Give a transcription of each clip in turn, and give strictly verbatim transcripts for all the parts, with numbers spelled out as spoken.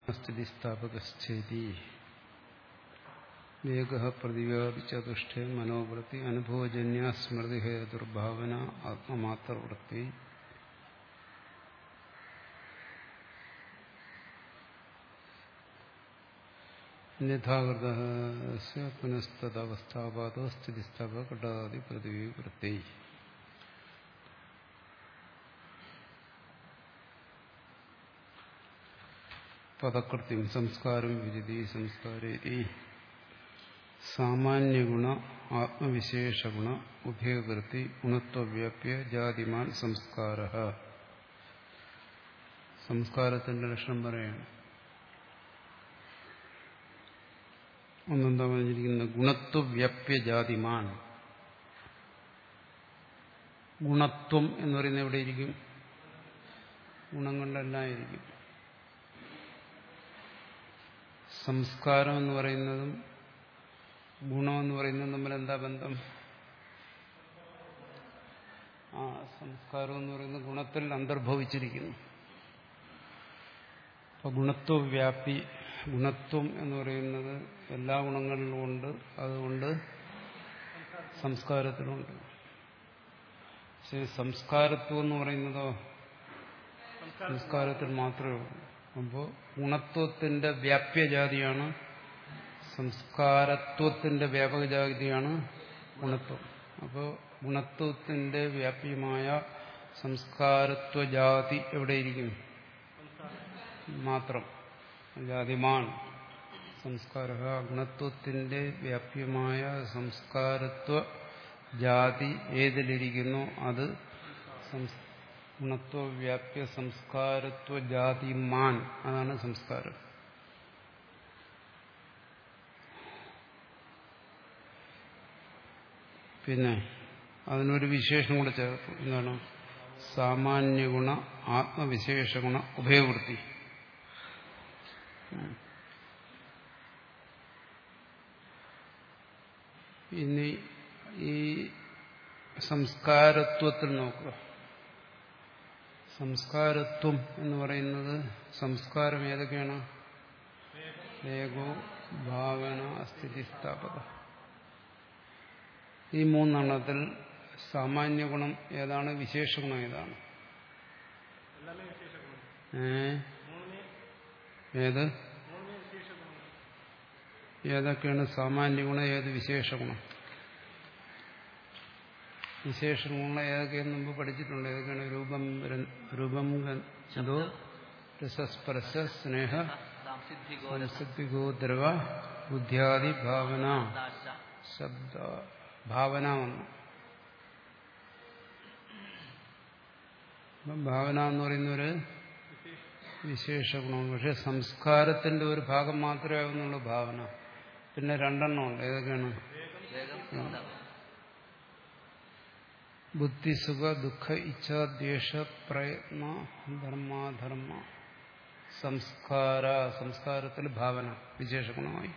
സ്ഥിതിസ്ഥാപകശ്ചേതി വേഗഃ പ്രതിവാദി ചതുഷ്ടേ മനോവൃത്തി അനുഭവജന്യ സ്മൃതിഹേതുർഭാവന ആത്മമാത്രവൃത്തി യഥാകൃതസ്യ പുനസ്തദവസ്ഥാപാദോ സ്ഥിതിസ്ഥാപക ഘടാദി പ്രതിവൃത്തി. പദകൃത്യം സംസ്കാരം വിജിതി സംസ്കാരേതി സാമാന്യഗുണ ആത്മവിശേഷഗുണ ഉഭയകൃതി ഗുണത്വവ്യാപ്യ ജാതിമാൻ സംസ്കാരഃ. സംസ്കാരത്തിന്റെ ലക്ഷണം പറയാണ്. ഒന്നെന്താ പറഞ്ഞിരിക്കുന്നത്? ഗുണത്വവ്യാപ്യ ജാതിമാൻ. ഗുണത്വം എന്ന് പറയുന്നത് എവിടെയിരിക്കും? ഗുണം കൊണ്ടെല്ലാം ഇരിക്കും. സംസ്കാരം എന്ന് പറയുന്നതും ഗുണമെന്ന് പറയുന്നതും തമ്മിൽ എന്താ ബന്ധം? ആ സംസ്കാരം എന്ന് പറയുന്നത് ഗുണത്തിൽ അന്തർഭവിച്ചിരിക്കുന്നു. അപ്പൊ ഗുണത്വവ്യാപി, ഗുണത്വം എന്ന് പറയുന്നത് എല്ലാ ഗുണങ്ങളിലും ഉണ്ട്. അതുകൊണ്ട് സംസ്കാരത്തിലുണ്ട്. പക്ഷേ സംസ്കാരത്വം എന്ന് പറയുന്നതോ സംസ്കാരത്തിൽ മാത്രമേ ഉള്ളൂ. അപ്പോൾ ഗുണത്വത്തിന്റെ വ്യാപ്യജാതിയാണ് സംസ്കാരത്വത്തിന്റെ വ്യാപകജാതിയാണ് ഗുണത്വം. അപ്പോൾ ഗുണത്വത്തിന്റെ വ്യാപ്യമായ സംസ്കാരത്വജാതി എവിടെയിരിക്കും? മാത്രം. ജാതിമാൻ സംസ്കാര. ഗുണത്വത്തിന്റെ വ്യാപ്യമായ സംസ്കാരത്വ ജാതി ഏതിലിരിക്കുന്നു? അത് ഗുണത്വവ്യാപ്യ സംസ്കാരത്വ ജാതിമാൻ. അതാണ് സംസ്കാരം. പിന്നെ അതിനൊരു വിശേഷം കൂടെ ചേർത്തു. എന്താണ്? സാമാന്യഗുണ ആത്മവിശേഷഗുണ ഉഭയവൃത്തി. ഇനി ഈ സംസ്കാരത്വത്തിൽ നോക്കുക. സംസ്കാരത്വം എന്ന് പറയുന്നത് സംസ്കാരം ഏതൊക്കെയാണ്? ഏകോ ഭാവന സ്ഥിതിസ്ഥാപക. ഈ മൂന്നെണ്ണത്തിൽ സാമാന്യ ഗുണം ഏതാണ്? വിശേഷ ഗുണം ഏതാണ്? ഏ ഏത് ഏതൊക്കെയാണ് സാമാന്യ ഗുണം? ഏത് വിശേഷ ഗുണം? വിശേഷ ഗുണം ഏതൊക്കെയെന്ന് മുമ്പ് പഠിച്ചിട്ടുണ്ട്. ഏതൊക്കെയാണ്? രൂപം രൂപം എന്തോ രസസ്പർശ സ്നേഹ സംസിദ്ധിഗോ ദ്രവ ബുദ്ധ്യാദി ഭാവന ശബ്ദ ഭാവന വന്നു. ഭാവന എന്ന് പറയുന്നൊരു വിശേഷ ഗുണമാണ്. പക്ഷെ സംസ്കാരത്തിന്റെ ഒരു ഭാഗം മാത്രമേ ആവുന്നുള്ളൂ ഭാവന. പിന്നെ രണ്ടെണ്ണം ഉണ്ട്. ഏതൊക്കെയാണ്? ബുദ്ധി സുഖ ദുഃഖ ഇച്ഛ ദ്വേഷ പ്രയത്ന ധർമാധർമ്മ സംസ്കാര. സംസ്കാരത്തിൽ ഭാവന വിശേഷ ഗുണമായി.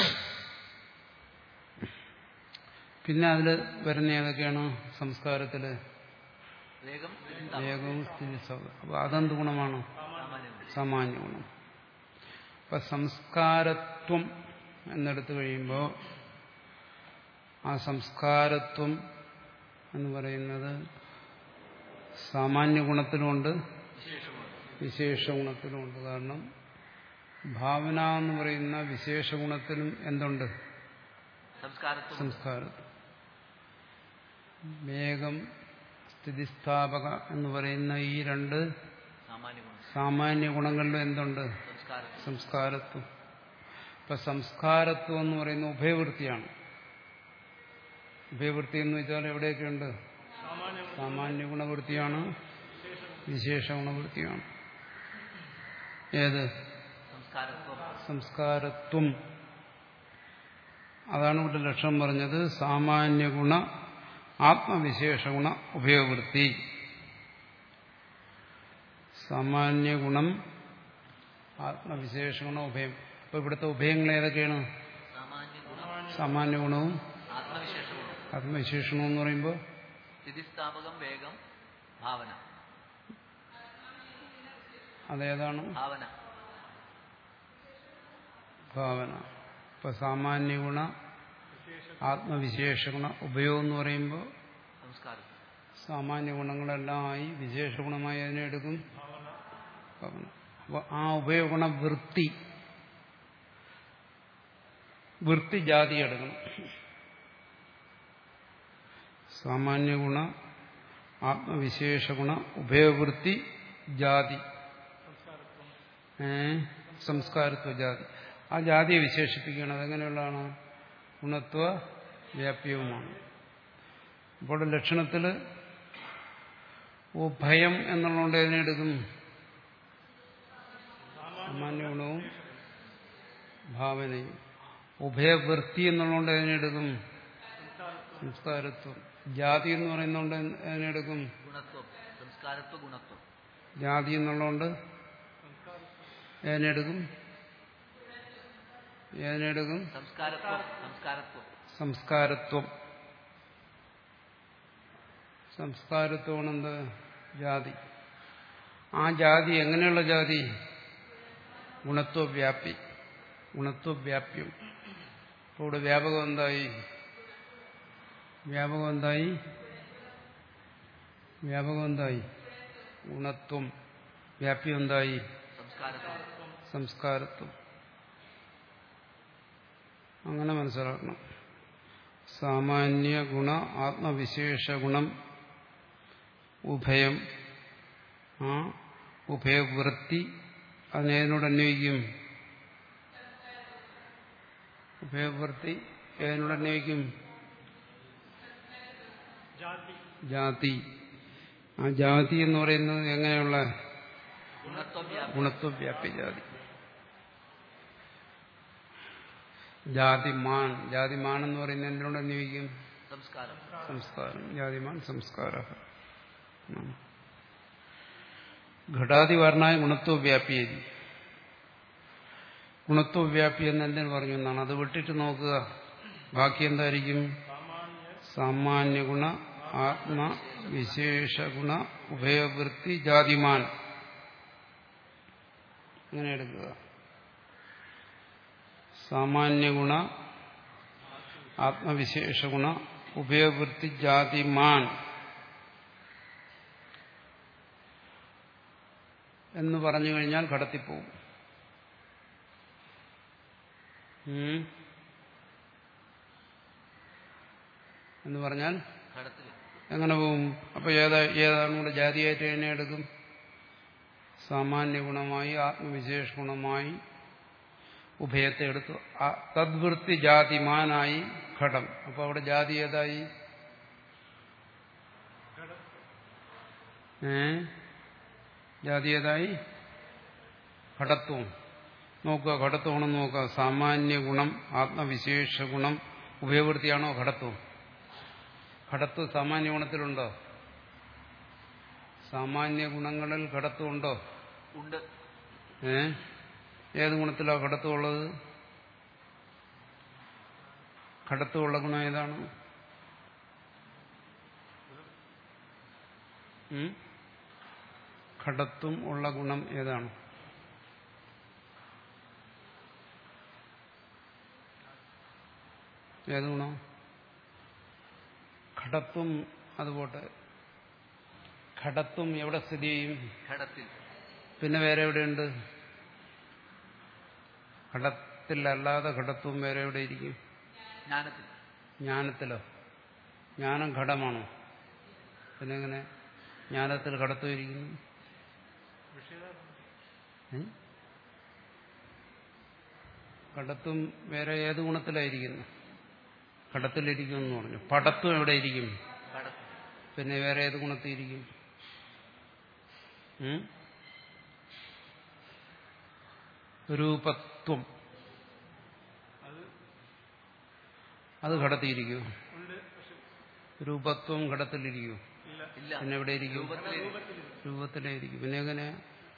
പിന്നെ അതിൽ വരുന്ന ഏതൊക്കെയാണ്? സംസ്കാരത്തില് വേഗവും സ്ഥിതി. അപ്പൊ അതെന്ത് ഗുണമാണ്? സാമാന്യ ഗുണം. അപ്പൊ സംസ്കാരത്വം എന്നെടുത്തു കഴിയുമ്പോൾ ആ സംസ്കാരത്വം എന്ന് പറയുന്നത് സാമാന്യ ഗുണത്തിലുമുണ്ട് വിശേഷ ഗുണത്തിലുമുണ്ട്. കാരണം ഭാവന എന്ന് പറയുന്ന വിശേഷ ഗുണത്തിലും എന്തുണ്ട്? സംസ്കാരത്വം. വേഗം സ്ഥിതിസ്ഥാപക എന്ന് പറയുന്ന ഈ രണ്ട് സാമാന്യ ഗുണങ്ങളിലും എന്തുണ്ട്? സംസ്കാരത്വം. ഇപ്പൊ സംസ്കാരത്വം എന്ന് പറയുന്ന ഉഭയവൃത്തിയാണ്. ഉഭയവൃത്തി എന്ന് വെച്ചാൽ എവിടെയൊക്കെയുണ്ട്? സാമാന്യ ഗുണവൃത്തിയാണ്, വിശേഷ ഗുണവൃത്തിയാണ്. ഏത്? സംസ്കാരത്വം. അതാണ് ഇവിടെ ലക്ഷണം പറഞ്ഞത്. സാമാന്യ ഗുണ ആത്മവിശേഷ ഗുണ ഉഭയവൃത്തി. സാമാന്യ ഗുണം ആത്മവിശേഷ ഗുണം ഉഭയം. അപ്പൊ ഇവിടുത്തെ ഉഭയങ്ങൾ ഏതൊക്കെയാണ്? സാമാന്യ ഗുണവും ആത്മവിശേഷണം എന്ന് പറയുമ്പോൾ സ്ഥിതിസ്ഥാപകം വേഗം ഭാവന. അതേതാണ്? ഭാവന. ഭാവന. ഇപ്പൊ സാമാന്യ ഗുണ ആത്മവിശേഷ ഗുണ ഉപയോഗം എന്ന് പറയുമ്പോൾ സംസ്കാരം. സാമാന്യ ഗുണങ്ങളെല്ലാം ആയി വിശേഷ ഗുണമായി അതിനെ എടുക്കും ഭാവന. അപ്പൊ ആ ഉപയോഗഗുണ വൃത്തി വൃത്തി ജാതി എടുക്കണം. സാമാന്യ ഗുണ ആത്മവിശേഷ ഗുണ ഉഭയവൃത്തി ജാതി ഏ സംസ്കാരത്വ ജാതി. ആ ജാതിയെ വിശേഷിപ്പിക്കുകയാണ്. അതെങ്ങനെയുള്ളതാണ്? ഗുണത്വ വ്യാപ്യവുമാണ്. അപ്പോൾ ലക്ഷണത്തിൽ ഉഭയം എന്നുള്ളതുകൊണ്ട് അതിനെടുക്കും സാമാന്യ ഗുണവും ഭാവനയും. ഉഭയവൃത്തി എന്നുള്ളതുകൊണ്ട് അതിനെടുക്കും സംസ്കാരത്വം. ജാതി എന്ന് പറയുന്നതുകൊണ്ട് അതിനെടുക്കും ഗുണത്വം. സംസ്കാരത്വ ഗുണത്വം. ജാതി എന്നുള്ളതുകൊണ്ട് ഏതിനെടുക്കും ഏതിനെടുക്കും സംസ്കാരത്വം. സംസ്കാരത്വം. സംസ്കാരത്വം. സംസ്കാരത്വമാണ് എന്ത്? ജാതി. ആ ജാതി എങ്ങനെയുള്ള ജാതി? ഗുണത്വവ്യാപി. ഗുണത്വവ്യാപ്യം. ഇപ്പോൾ ഇവിടെ വ്യാപകം എന്തായി? വ്യാപകം എന്തായി? വ്യാപകം എന്തായി? ഗുണത്വം. വ്യാപ്യം എന്തായി? സംസ്കാരത്വം. സംസ്കാരത്വം. അങ്ങനെ മനസ്സിലാക്കണം. സാമാന്യ ഗുണ ആത്മവിശേഷ ഗുണം ഉഭയം. ആ ഉഭയവൃത്തി അതിനേതിനോട് അന്വയിക്കും? ഉഭയവൃത്തി ഏതിനോട് അന്വയിക്കും? ജാതി. ആ ജാതി എന്ന് പറയുന്നത് എങ്ങനെയുള്ള? ഗുണത്വവ്യാപ്യ ജാതി. ജാതിമാൻ. ജാതിമാൻ എന്ന് പറയുന്നത് എന്തിനോട് അന്വയിക്കും? സംസ്കാരം. സംസ്കാരം. ജാതിമാൻ സംസ്കാര. ഘടാതിവർണായ ഗുണത്വവ്യാപ്യ. ഗുണത്വവ്യാപ്തി എന്ന് എന്തിനു പറഞ്ഞു എന്നാണ്. അത് വിട്ടിട്ട് നോക്കുക. ബാക്കി എന്തായിരിക്കും? സാമാന്യ ഗുണ ആത്മ വിശേഷ ഗുണ ഉഭയവൃത്തി ജാതിമാൻ. അങ്ങനെ എടുക്കുക. സാമാന്യ ഗുണ ആത്മവിശേഷ ഗുണ ഉഭയവൃത്തി ജാതിമാൻ എന്ന് പറഞ്ഞു കഴിഞ്ഞാൽ കടത്തിപ്പോവും. എന്ന് പറഞ്ഞാൽ എങ്ങനെ പോവും? അപ്പൊ ഏതാ ഏതാണ് കൂടെ ജാതിയായിട്ട് എന്നെ എടുക്കും? സാമാന്യ ഗുണമായി ആത്മവിശേഷ ഗുണമായി ഉഭയത്തെ എടുത്തു. തദ്വൃത്തി ജാതിമാനായി ഘടം. അപ്പൊ അവിടെ ജാതി ഏതായി? ഏ ജാതി ഏതായി? ഘടത്വം. നോക്കുക, ഘടത്വമാണെന്ന് നോക്കുക. സാമാന്യ ഗുണം ആത്മവിശേഷ ഗുണം ഉഭയവൃത്തിയാണോ ഘടത്വം? ഘടത്വം സാമാന്യ ഗുണത്തിലുണ്ടോ? സാമാന്യ ഗുണങ്ങളിൽ ഘടത്വം ഉണ്ടോ? ഉണ്ട്. ഏ ഏത് ഗുണത്തിലാണ് ഘടത്വം ഉള്ളത്? ഘടത്വമുള്ള ഗുണം ഏതാണ്? ഘടത്വം ഉള്ള ഗുണം ഏതാണ്? ഏത് ഗുണം? ഘടത്വം. അതുപോട്ടെ, ഘടത്വം എവിടെ സ്ഥിതി ചെയ്യും? ഘടത്തിൽ. പിന്നെ വേറെ എവിടെയുണ്ട്? ഘടത്തിലല്ലാതെ ഘടത്വം വേറെ എവിടെ ഇരിക്കും? ജ്ഞാനത്തിൽ. ജ്ഞാനത്തിലോ? ജ്ഞാനം ഘടമാണോ? പിന്നെ എങ്ങനെ ജ്ഞാനത്തിൽ ഘടത്വം ഇരിക്കുന്നു? ഘടത്വം വേറെ ഏത് ഗുണത്തിലായിരിക്കുന്നു? ഘടത്തിലിരിക്കും എന്ന് പറഞ്ഞു. പടത്വം എവിടെ ഇരിക്കും? പിന്നെ വേറെ ഏത് ഗുണത്തിലിരിക്കും? രൂപത്വം. അത് ഘടത്തിയിരിക്കും. രൂപത്വം ഘടത്തിലിരിക്കും. പിന്നെ എവിടെ ഇരിക്കും? രൂപത്തിലായിരിക്കും. പിന്നെ എങ്ങനെ?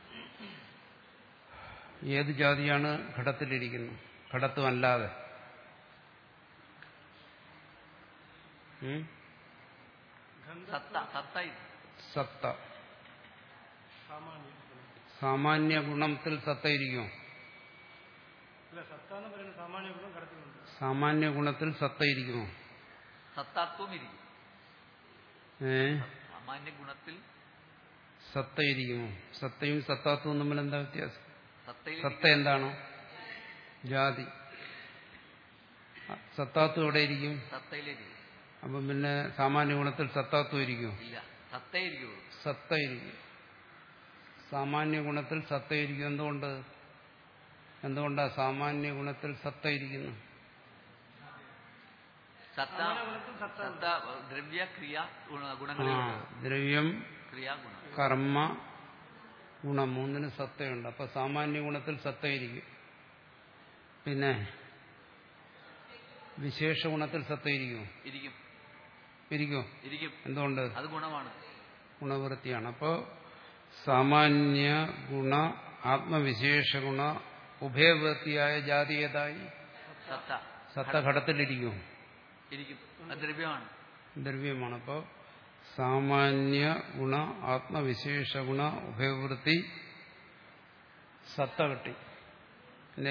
ഏത് ജാതിയാണ് ഘടത്തിലിരിക്കുന്നത്? ഘടത്വം അല്ലാതെ. സത്ത. സാമാന്യ ഗുണത്തിൽ സത്ത ഇരിക്കുമോ? സാമാന്യ ഗുണത്തിൽ സത്ത ഇരിക്കുമോ? സത്താത്വം ഇരിക്കും. ഏ സാമാന്യ ഗുണത്തിൽ സത്ത ഇരിക്കുമോ? സത്തയും സത്താത്വവും തമ്മിൽ എന്താ വ്യത്യാസം? സത്തയിൽ സത്ത എന്താണോ? ജാതി. സത്താത്വം എവിടെ ഇരിക്കും? സത്തയിലേക്ക് അപ്പം പിന്നെ സാമാന്യ ഗുണത്തിൽ സത്താത്വം ഇരിക്കും? ഇല്ല, സത്തയിരിക്കുള്ളൂ. സത്ത ഇരിക്കും. സാമാന്യ ഗുണത്തിൽ സത്ത ഇരിക്കും. എന്തുകൊണ്ട്? എന്തുകൊണ്ടാ സാമാന്യ ഗുണത്തിൽ സത്ത ഇരിക്കുന്നു? സത്ത സത്ത ദ്രവ്യ ക്രിയ ആ ഗുണങ്ങളിലുള്ള ദ്രവ്യം, ക്രിയാ ഗുണം. കർമ്മ, ഗുണം മൂന്നിന് സത്തയുണ്ട്. അപ്പൊ സാമാന്യ ഗുണത്തിൽ സത്തയിരിക്കും. പിന്നെ വിശേഷ ഗുണത്തിൽ സത്തയിരിക്കും? ഇരിക്കും. ഇരിക്കും. ഇരിക്കും. എന്തുകൊണ്ട്? അത് ഗുണമാണ്, ഗുണവൃത്തിയാണ്. അപ്പോ സാമാന്യ ഗുണ ആത്മവിശേഷ ഗുണ ഉഭയവൃത്തിയായ ജാതി ഏതായി? സത്ത. സത്ത ഘടത്തിലിരിക്കും. ഇരിക്കും. അത് ദ്രവ്യമാണ്. ദ്രവ്യമാണ്. അപ്പോൾ സാമാന്യ ഗുണ ആത്മവിശേഷ ഗുണ ഉഭയവൃത്തി സത്ത കിട്ടി. അല്ലേ?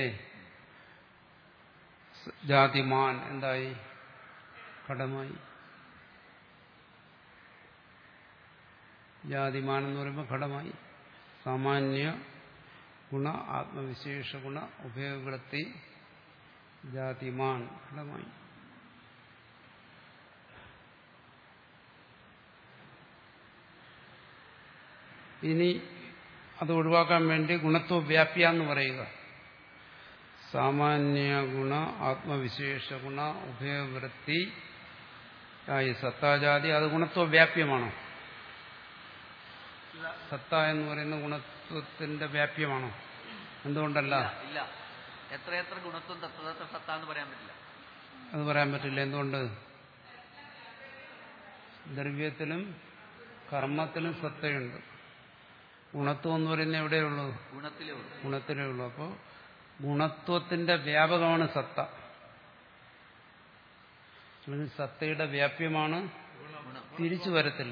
ജാതിമാൻ എന്തായി? ഘടമായി. ജാതിമാൻ എന്ന് പറയുമ്പോൾ ഘടമായി. സാമാന്യ ഗുണ ആത്മവിശേഷ ഗുണ ഉഭയവൃത്തി ജാതിമാൻ ഘടമായി. ഇനി അത് ഒഴിവാക്കാൻ വേണ്ടി ഗുണത്വ വ്യാപ്യ എന്ന് പറയുക. സാമാന്യ ഗുണ ആത്മവിശേഷ ഗുണ ഉഭയവൃത്തി ആയി സത്താജാതി. അത് ഗുണത്വ വ്യാപ്യമാണോ? സത്ത എന്ന് പറയുന്ന ഗുണത്വത്തിന്റെ വ്യാപ്യമാണോ? എന്തുകൊണ്ടല്ല? ഇല്ല. എത്ര എത്ര ഗുണത്വം തത്ര സത്ത എന്ന് പറയാൻ പറ്റില്ല. അത് പറയാൻ പറ്റില്ല. എന്തുകൊണ്ട്? ദ്രവ്യത്തിലും കർമ്മത്തിലും സത്തയുണ്ട്. ഗുണത്വം എന്ന് പറയുന്നത് എവിടെയുള്ളൂ? ഗുണത്തിലേ ഉള്ളൂ. ഗുണത്തിലേ ഉള്ളൂ. അപ്പോൾ ഗുണത്വത്തിന്റെ വ്യാപകമാണ് സത്ത. അല്ലെങ്കിൽ സത്തയുടെ വ്യാപ്യമാണ്, തിരിച്ചു വരത്തില്ല.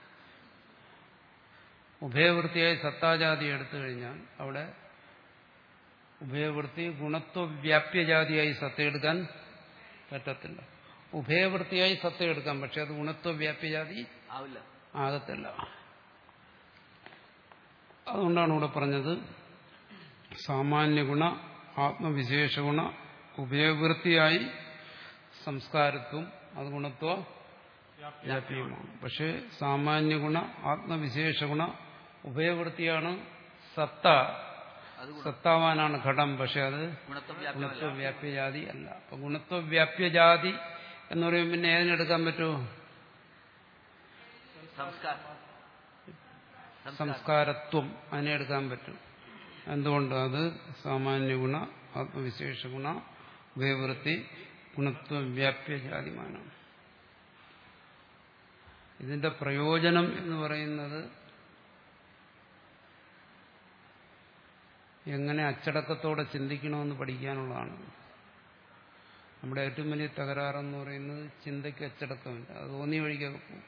ഉഭയവൃത്തിയായി സത്താജാതി എടുത്തു കഴിഞ്ഞാൽ അവിടെ ഉഭയവൃത്തി ഗുണത്വ വ്യാപ്യജാതിയായി സത്ത എടുക്കാൻ പറ്റത്തില്ല. ഉഭയവൃത്തിയായി സത്ത എടുക്കാം, പക്ഷെ അത് ഗുണത്വ വ്യാപ്യജാതി ആവില്ല, ആകത്തില്ല. അതുകൊണ്ടാണ് ഇവിടെ പറഞ്ഞത് സാമാന്യ ഗുണ ആത്മവിശേഷ ഗുണ ഉഭയവൃത്തിയായി സംസ്കാരത്വം അത് ഗുണത്വ വ്യാപ്യമാണ്. പക്ഷെ സാമാന്യ ഗുണ ആത്മവിശേഷ ഗുണ ഉഭയവൃത്തിയാണ് സത്ത. സത്താവാനാണ് ഘടം. പക്ഷെ അത് ഗുണത്വ വ്യാപ്യജാതി അല്ല. അപ്പൊ ഗുണത്വ വ്യാപ്യജാതി എന്ന് പറയുമ്പോൾ പിന്നെ ഏതിനെടുക്കാൻ പറ്റുമോ? സംസ്കാരത്വം അതിനെ എടുക്കാൻ പറ്റും. എന്തുകൊണ്ട്? അത് സാമാന്യ ഗുണ ആത്മവിശേഷ ഗുണ ഉഭയവൃത്തി ഗുണത്വ വ്യാപ്യജാതിമാനാണ്. ഇതിന്റെ പ്രയോജനം എന്ന് പറയുന്നത് എങ്ങനെ അച്ചടക്കത്തോടെ ചിന്തിക്കണമെന്ന് പഠിക്കാനുള്ളതാണ്. നമ്മുടെ ഏറ്റവും വലിയ തകരാറെന്ന് പറയുന്നത് ചിന്തയ്ക്ക് അച്ചടക്കമില്ല. അത് തോന്നി വഴിക്കൊക്കെ പോകും.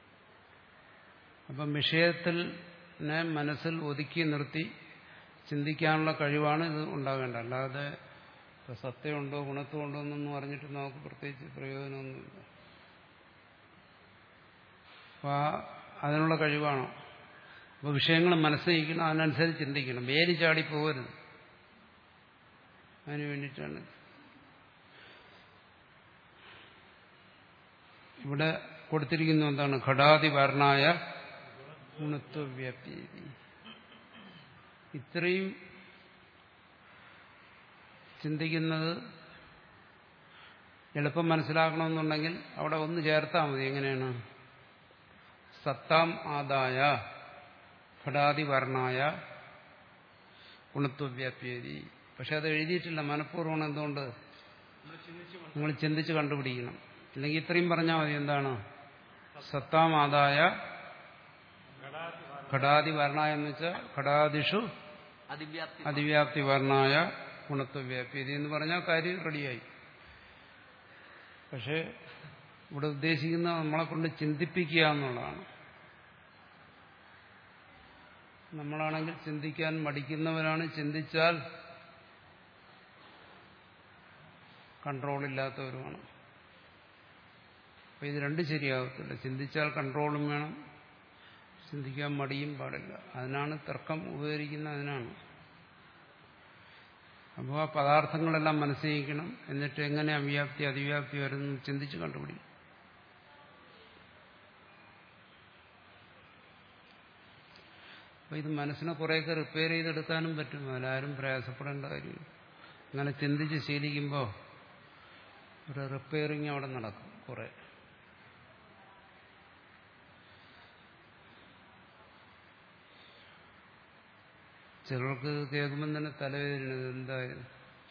അപ്പം വിഷയത്തിൽ മനസ്സിൽ ഒതുക്കി നിർത്തി ചിന്തിക്കാനുള്ള കഴിവാണ് ഇത് ഉണ്ടാകേണ്ടത്. അല്ലാതെ ഇപ്പം സത്യമുണ്ടോ ഗുണത്വമുണ്ടോ എന്നൊന്നും അറിഞ്ഞിട്ട് നമുക്ക് പ്രത്യേകിച്ച് പ്രയോജനമൊന്നുമില്ല. അപ്പം അതിനുള്ള കഴിവാണോ? അപ്പോൾ വിഷയങ്ങൾ മനസ്സിലിരിക്കണം, അതിനനുസരിച്ച് ചിന്തിക്കണം, വേര് ചാടി പോകരുത്. അതിനു വേണ്ടിയിട്ടാണ് ഇവിടെ കൊടുത്തിരിക്കുന്നത്. എന്താണ്? ഘടാതിവർണായ ഗുണത്വവ്യാപ്തി. ഇത്രയും ചിന്തിക്കുന്നത് എളുപ്പം മനസ്സിലാക്കണമെന്നുണ്ടെങ്കിൽ അവിടെ ഒന്ന് ചേർത്താൽ മതി. എങ്ങനെയാണ്? സത്താം ആദായ ഘടാതിവർണായ ഗുണത്വവ്യാപ്തി. പക്ഷെ അത് എഴുതിയിട്ടില്ല, മനഃപൂർവ്വമാണ്. എന്തുകൊണ്ട്? നിങ്ങൾ ചിന്തിച്ച് കണ്ടുപിടിക്കണം. അല്ലെങ്കിൽ ഇത്രയും പറഞ്ഞാൽ മതി. എന്താണ്? സത്താം ആദായ ഘടാതിവർണായ എന്ന് വെച്ചാൽ ഘടാദിഷു അതിവ്യാപ്തി വർണ്ണായ ഗുണത്വവ്യാപ്തി എന്ന് പറഞ്ഞാൽ കാര്യം റെഡിയായി. പക്ഷെ ഇവിടെ ഉദ്ദേശിക്കുന്ന നമ്മളെ കൊണ്ട് ചിന്തിപ്പിക്കുക എന്നുള്ളതാണ്. നമ്മളാണെങ്കിൽ ചിന്തിക്കാൻ മടിക്കുന്നവരാണ്. ചിന്തിച്ചാൽ കൺട്രോളില്ലാത്തവരുമാണ്. അപ്പം ഇത് രണ്ടും ശരിയാകത്തില്ല. ചിന്തിച്ചാൽ കൺട്രോളും വേണം, ചിന്തിക്കാൻ മടിയും പാടില്ല. അതിനാണ് തർക്കം ഉപകരിക്കുന്നത്. അതിനാണ്. അപ്പോൾ ആ പദാർത്ഥങ്ങളെല്ലാം മനസ്സിലാക്കണം. എന്നിട്ട് എങ്ങനെ അവ്യാപ്തി അതിവ്യാപ്തി വരുന്നു ചിന്തിച്ച് കണ്ടുപിടിക്കും. അപ്പോൾ ഇത് മനസ്സിനെ കുറേയൊക്കെ റിപ്പയർ ചെയ്തെടുക്കാനും പറ്റും. അതിലാരും പ്രയാസപ്പെടേണ്ട കാര്യമില്ല. അങ്ങനെ ചിന്തിച്ച് ശീലിക്കുമ്പോൾ ഒരു റിപ്പയറിങ് അവിടെ നടക്കും കുറേ. ചിലർക്ക് കേൾക്കുമ്പോൾ തന്നെ തലവേദന എന്തായാലും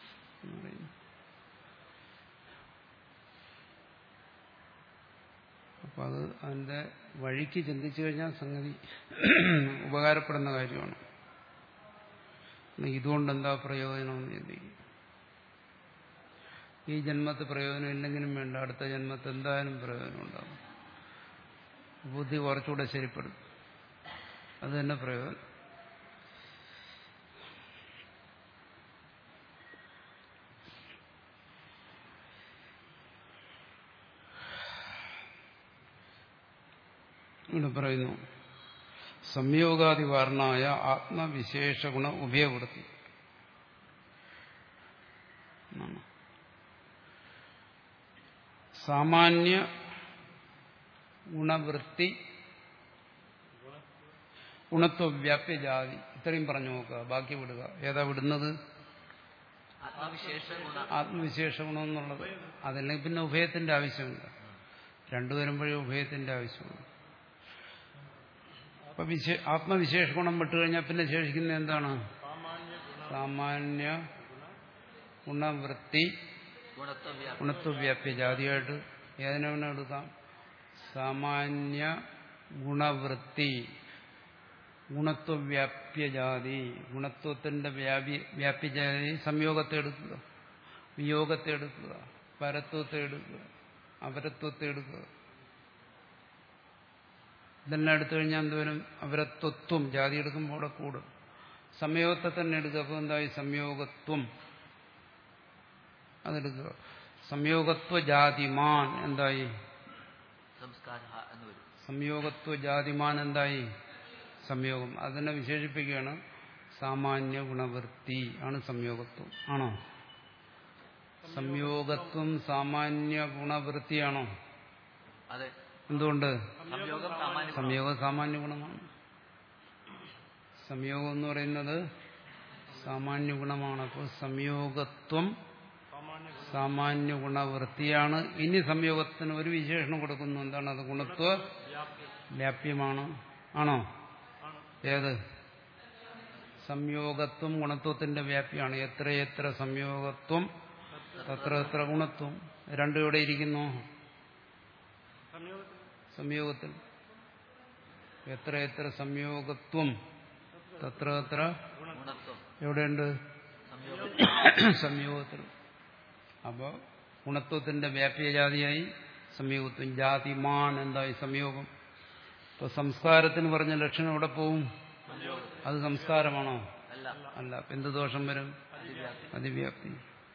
അപ്പൊ അത് അതിന്റെ വഴിക്ക് ചിന്തിച്ചു കഴിഞ്ഞാൽ സംഗതി ഉപകാരപ്പെടുന്ന കാര്യമാണ്. ഇതുകൊണ്ട് എന്താ പ്രയോജനമെന്ന് ചിന്തിക്കും. ഈ ജന്മത്ത് പ്രയോജനം ഇല്ലെങ്കിലും വേണ്ട, അടുത്ത ജന്മത്ത് എന്തായാലും പ്രയോജനം ഉണ്ടാകും. ബുദ്ധി കുറച്ചുകൂടെ ശരിപ്പെടും. അത് തന്നെ പ്രയോജനം. ഇവിടെ പറയുന്നു സംയോഗാദിവാരണായ ആത്മവിശേഷഗുണ ഉഭയവൃത്തി. സാമാന്യ ഗുണവൃത്തി ഗുണത്വവ്യാപ്യ ജാതി. ഇത്രയും പറഞ്ഞു നോക്കുക, ബാക്കി വിടുക. ഏതാ വിടുന്നത്? ആത്മവിശേഷ ഗുണം എന്നുള്ളത്. അതല്ലെങ്കിൽ പിന്നെ ഉഭയത്തിന്റെ ആവശ്യമില്ല. രണ്ടു വരുമ്പോഴേ ഉഭയത്തിന്റെ ആവശ്യമുണ്ട്. അപ്പൊ ആത്മവിശേഷ ഗുണം വിട്ടുകഴിഞ്ഞാൽ പിന്നെ ശേഷിക്കുന്ന എന്താണ്? സാമാന്യ ഗുണവൃത്തി ഗുണത്വവ്യാപ്യ ജാതിയായിട്ട് ഏതിനെ എടുക്കാം? സാമാന്യ ഗുണവൃത്തി ഗുണത്വവ്യാപ്യ ജാതി. ഗുണത്വത്തിന്റെ വ്യാപി വ്യാപ്യജാതി സംയോഗത്തെ എടുക്കുക, വിയോഗത്തെ എടുക്കുക, പരത്വത്തെ എടുക്കുക, അപരത്വത്തെ എടുക്കുക. ഇതെല്ലാം എടുത്തു കഴിഞ്ഞാൽ എന്തുവരും? അപരത്വത്വം. ജാതി എടുക്കുമ്പോൾ അവിടെ കൂടും. സംയോഗത്തെ തന്നെ എടുക്കുക. അപ്പോൾ എന്തായി? സംയോഗത്വം. അതെടുക്കുക. സംയോഗത്വ ജാതിമാൻ എന്തായി? സംയോഗത്വ ജാതിമാൻ എന്തായി? സംയോഗം. അതിനെ വിശേഷിപ്പിക്കുകയാണ് സാമാന്യ ഗുണവൃത്തി ആണ് സംയോഗത്വം. ആണോ? സംയോഗത്വം സാമാന്യ ഗുണവൃത്തിയാണോ? എന്തുകൊണ്ട്? സംയോഗം സാമാന്യ ഗുണമാണ്. സംയോഗം എന്ന് പറയുന്നത് സാമാന്യ ഗുണമാണ്. അപ്പോൾ സംയോഗത്വം സാമാന്യ ഗുണവൃത്തിയാണ്. ഇനി സംയോഗത്തിന് ഒരു വിശേഷണം കൊടുക്കുന്നു. എന്താണ് അത്? ഗുണത്വ വ്യാപ്യമാണ്. ആണോ? ഏത്? സംയോഗത്വം ഗുണത്വത്തിന്റെ വ്യാപ്തിയാണ്. എത്രയെത്ര സംയോഗത്വം തത്ര എത്ര ഗുണത്വം. രണ്ടും എവിടെ ഇരിക്കുന്നു? സംയോഗത്തിൽ. എത്രയെത്ര സംയോഗത്വം തത്ര എത്ര എവിടെയുണ്ട്? സംയോഗത്തിൽ. അപ്പോ ഗുണത്വത്തിന്റെ വ്യാപ്യജാതിയായി സംയോഗത്വം. ജാതിമാൻ എന്തായി? സംയോഗം. ഇപ്പൊ സംസ്കാരത്തിന് പറഞ്ഞ ലക്ഷണം എവിടെ പോവും? അത് സംസ്കാരമാണോ? അല്ല. എന്ത് ദോഷം വരും? അതിവ്യാപ്തി.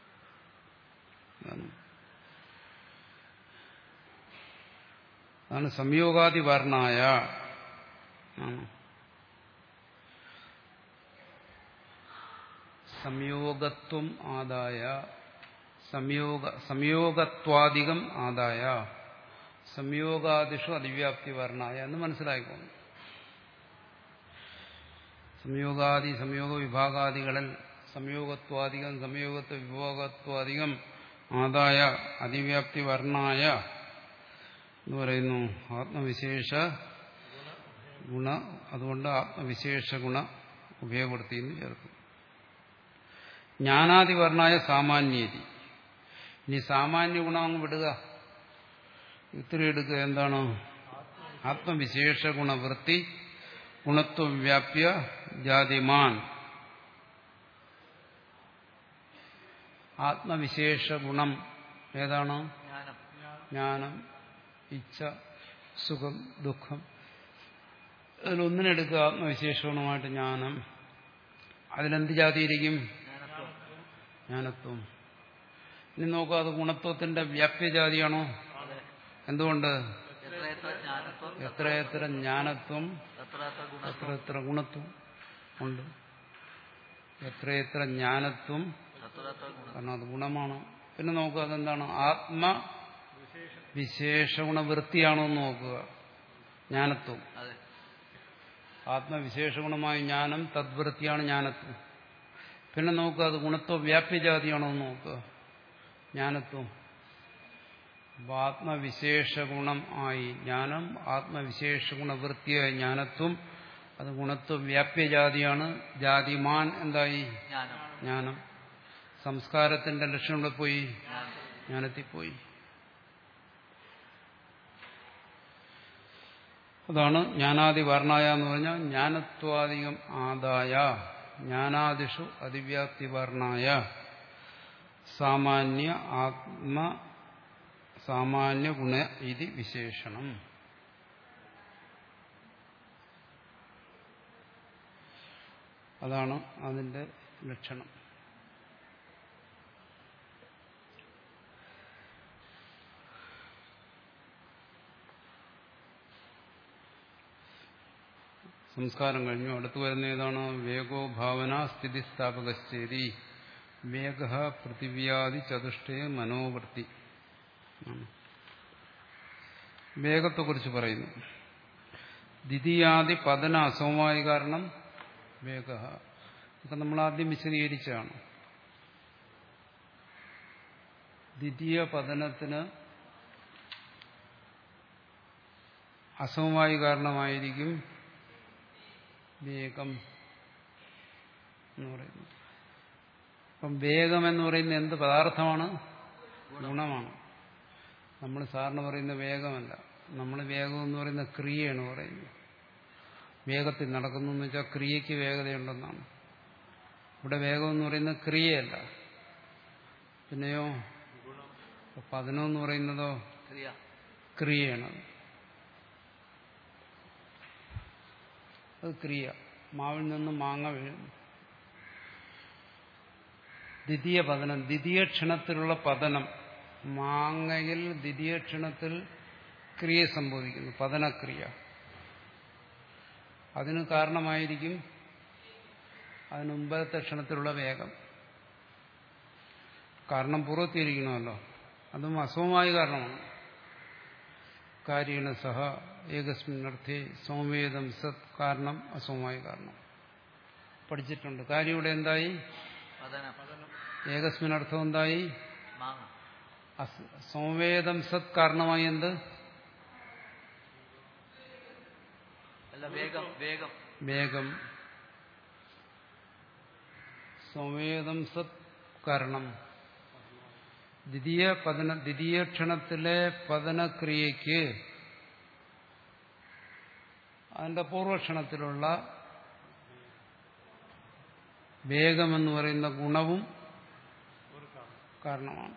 അതാണ് സംയോഗാദിവർണായ. സംയോഗത്വം ആദായ സംയോഗ സംയോഗത്വാദികം ആദായ സംയോഗാദിഷു അതിവ്യാപ്തി വർണ്ണായ എന്ന് മനസ്സിലായിക്കോണം. സംയോഗാദി സംയോഗ വിഭാഗാദികളിൽ സംയോഗത്വാദികം സംയോഗത്വ വിഭാഗത്വാദികം ആദായ അതിവ്യാപ്തി വർണ്ണായ എന്ന് പറയുന്നു ആത്മവിശേഷ ഗുണ. അതുകൊണ്ട് ആത്മവിശേഷ ഗുണ ഉപയോഗപ്പെടുത്തി എന്ന് ചേർക്കും. ജ്ഞാനാദിവർണായ സാമാന്യേതി. ഇനി സാമാന്യ ഗുണം അങ്ങ് വിടുക, ഇത്തിരി എടുക്കുക. എന്താണ്? ആത്മവിശേഷ ഗുണവൃത്തി ഗുണത്വവ്യാപ്യ ജാതിമാൻ. ആത്മവിശേഷ ഗുണം ഏതാണ്? ജ്ഞാനം, ഇച്ഛ, സുഖം, ദുഃഖം. അതിലൊന്നിനെടുക്കുക ആത്മവിശേഷ ഗുണമായിട്ട് ജ്ഞാനം. അതിലെന്ത് ജാതിയിരിക്കും? ജ്ഞാനത്വം. ഇനി നോക്കുക, അത് ഗുണത്വത്തിന്റെ വ്യാപ്യജാതിയാണോ? അതെ. എന്തുകൊണ്ട്? എത്രയെത്ര ജ്ഞാനത്വം എത്രയെത്ര ജ്ഞാനത്വം എത്രയെത്ര ഗുണത്വം എത്രയെത്ര ഗുണത്വം ഉണ്ട്. എത്രയെത്ര ജ്ഞാനത്വം, എത്രയെത്ര ഗുണം. കാരണം അത് ഗുണമാണ്. പിന്നെ നോക്കുക, അതെന്താണ്? ആത്മ വിശേഷഗുണവൃത്തിയാണോ എന്ന് നോക്കുക. ജ്ഞാനത്വം അതെ. ആത്മവിശേഷഗുണമായ ജ്ഞാനം, തദ്വൃത്തിയാണ് ജ്ഞാനത്വം. പിന്നെ നോക്കുക, അത് ഗുണത്വ വ്യാപ്യജാതിയാണോ എന്ന് നോക്കുക. ജ്ഞാനത്വം ആത്മവിശേഷഗുണം ആയി ജ്ഞാനം, ആത്മവിശേഷഗുണവൃത്തിയായ ജ്ഞാനത്വം, അത് ഗുണത്വ വ്യാപ്യജാതിയാണ്. ജാതിമാൻ എന്തായി? ജ്ഞാനം. ജ്ഞാനം. സംസ്കാരത്തിന്റെ ലക്ഷണം ഇവിടെ പോയി, ജ്ഞാനം. ജ്ഞാനത്തിൽ പോയി. അതാണ് ജ്ഞാനാദി വർണ്ണായ എന്ന് പറഞ്ഞാൽ ജ്ഞാനത്വാദികം ആദായ ജ്ഞാനാദിഷു അതിവ്യാപ്തി വർണ്ണായ സാമാന്യ ആത്മ സാമാന്യ ഗുണ ഇതി വിശേഷണം. അതാണ് അതിന്റെ ലക്ഷണം. സംസ്കാരം കഴിഞ്ഞു. അടുത്തു വരുന്ന ഏതാണ്? വേഗോ ഭാവന സ്ഥിതിസ്ഥാപകശ്ചേതി വേഗ പൃഥിവ്യാദി ചതുഷ്ടേ മനോവൃത്തി. വേഗത്തെക്കുറിച്ച് പറയുന്നു. ദ്വിതീയാദി പതന അസമവായ കാരണം വേഗ. ഇതൊക്കെ നമ്മൾ ആദ്യം വിശദീകരിച്ചാണ്. ദ്വിതീയ പതനത്തിന് അസമവായ കാരണമായിരിക്കും വേഗം എന്ന് പറയുന്നത്. അപ്പം വേഗം എന്ന് പറയുന്നത് എന്ത് പദാർത്ഥമാണ്? ഗുണമാണ്. നമ്മൾ സാറിന് പറയുന്ന വേഗമല്ല. നമ്മൾ വേഗം എന്ന് പറയുന്ന ക്രിയയാണ് പറയുന്നത്. വേഗത്തിൽ നടക്കുന്നു എന്ന് വെച്ചാൽ ക്രിയയ്ക്ക് വേഗതയുണ്ടെന്നാണ്. ഇവിടെ വേഗം എന്ന് പറയുന്നത് ക്രിയയല്ല. പിന്നെയോ പതനം എന്ന് പറയുന്നതോ ക്രിയ ക്രിയയാണ്. അത് ക്രിയ. മാവിൽ നിന്ന് മാങ്ങ വീഴുന്നു. ദ്വിതീയ പതനം, ദ്വിതീയ ക്ഷണത്തിലുള്ള പതനം. മാങ്ങയിൽ ദ്വിതീയ ക്ഷണത്തിൽ ക്രിയ സംഭവിക്കുന്നു, പതനക്രിയ. അതിന് കാരണമായിരിക്കും അതിന് മുമ്പത്തെ ക്ഷണത്തിലുള്ള വേഗം. കാരണം പുറത്തിരിക്കണമല്ലോ. അതും അസമമായ കാരണമാണ്. കാര്യണ സഹ ഏകസ്മിന്നർത്ഥേ സമവേദം സത് കാരണം അസമമായ കാരണം പഠിച്ചിട്ടുണ്ട്. കാര്യം ഇവിടെ എന്തായി? ഏകസ്മിനർത്ഥം എന്തായി? സമവേദം സത് കാരണമായി എന്ത്? വേഗം. സമവേദം സത് കാരണം. ദ്വിതീയ പതന ദ്വിതീയ ക്ഷണത്തിലെ പതനക്രിയയ്ക്ക് അതിന്റെ പൂർവക്ഷണത്തിലുള്ള വേഗമെന്ന് പറയുന്ന ഗുണവും കാരണമാണ്.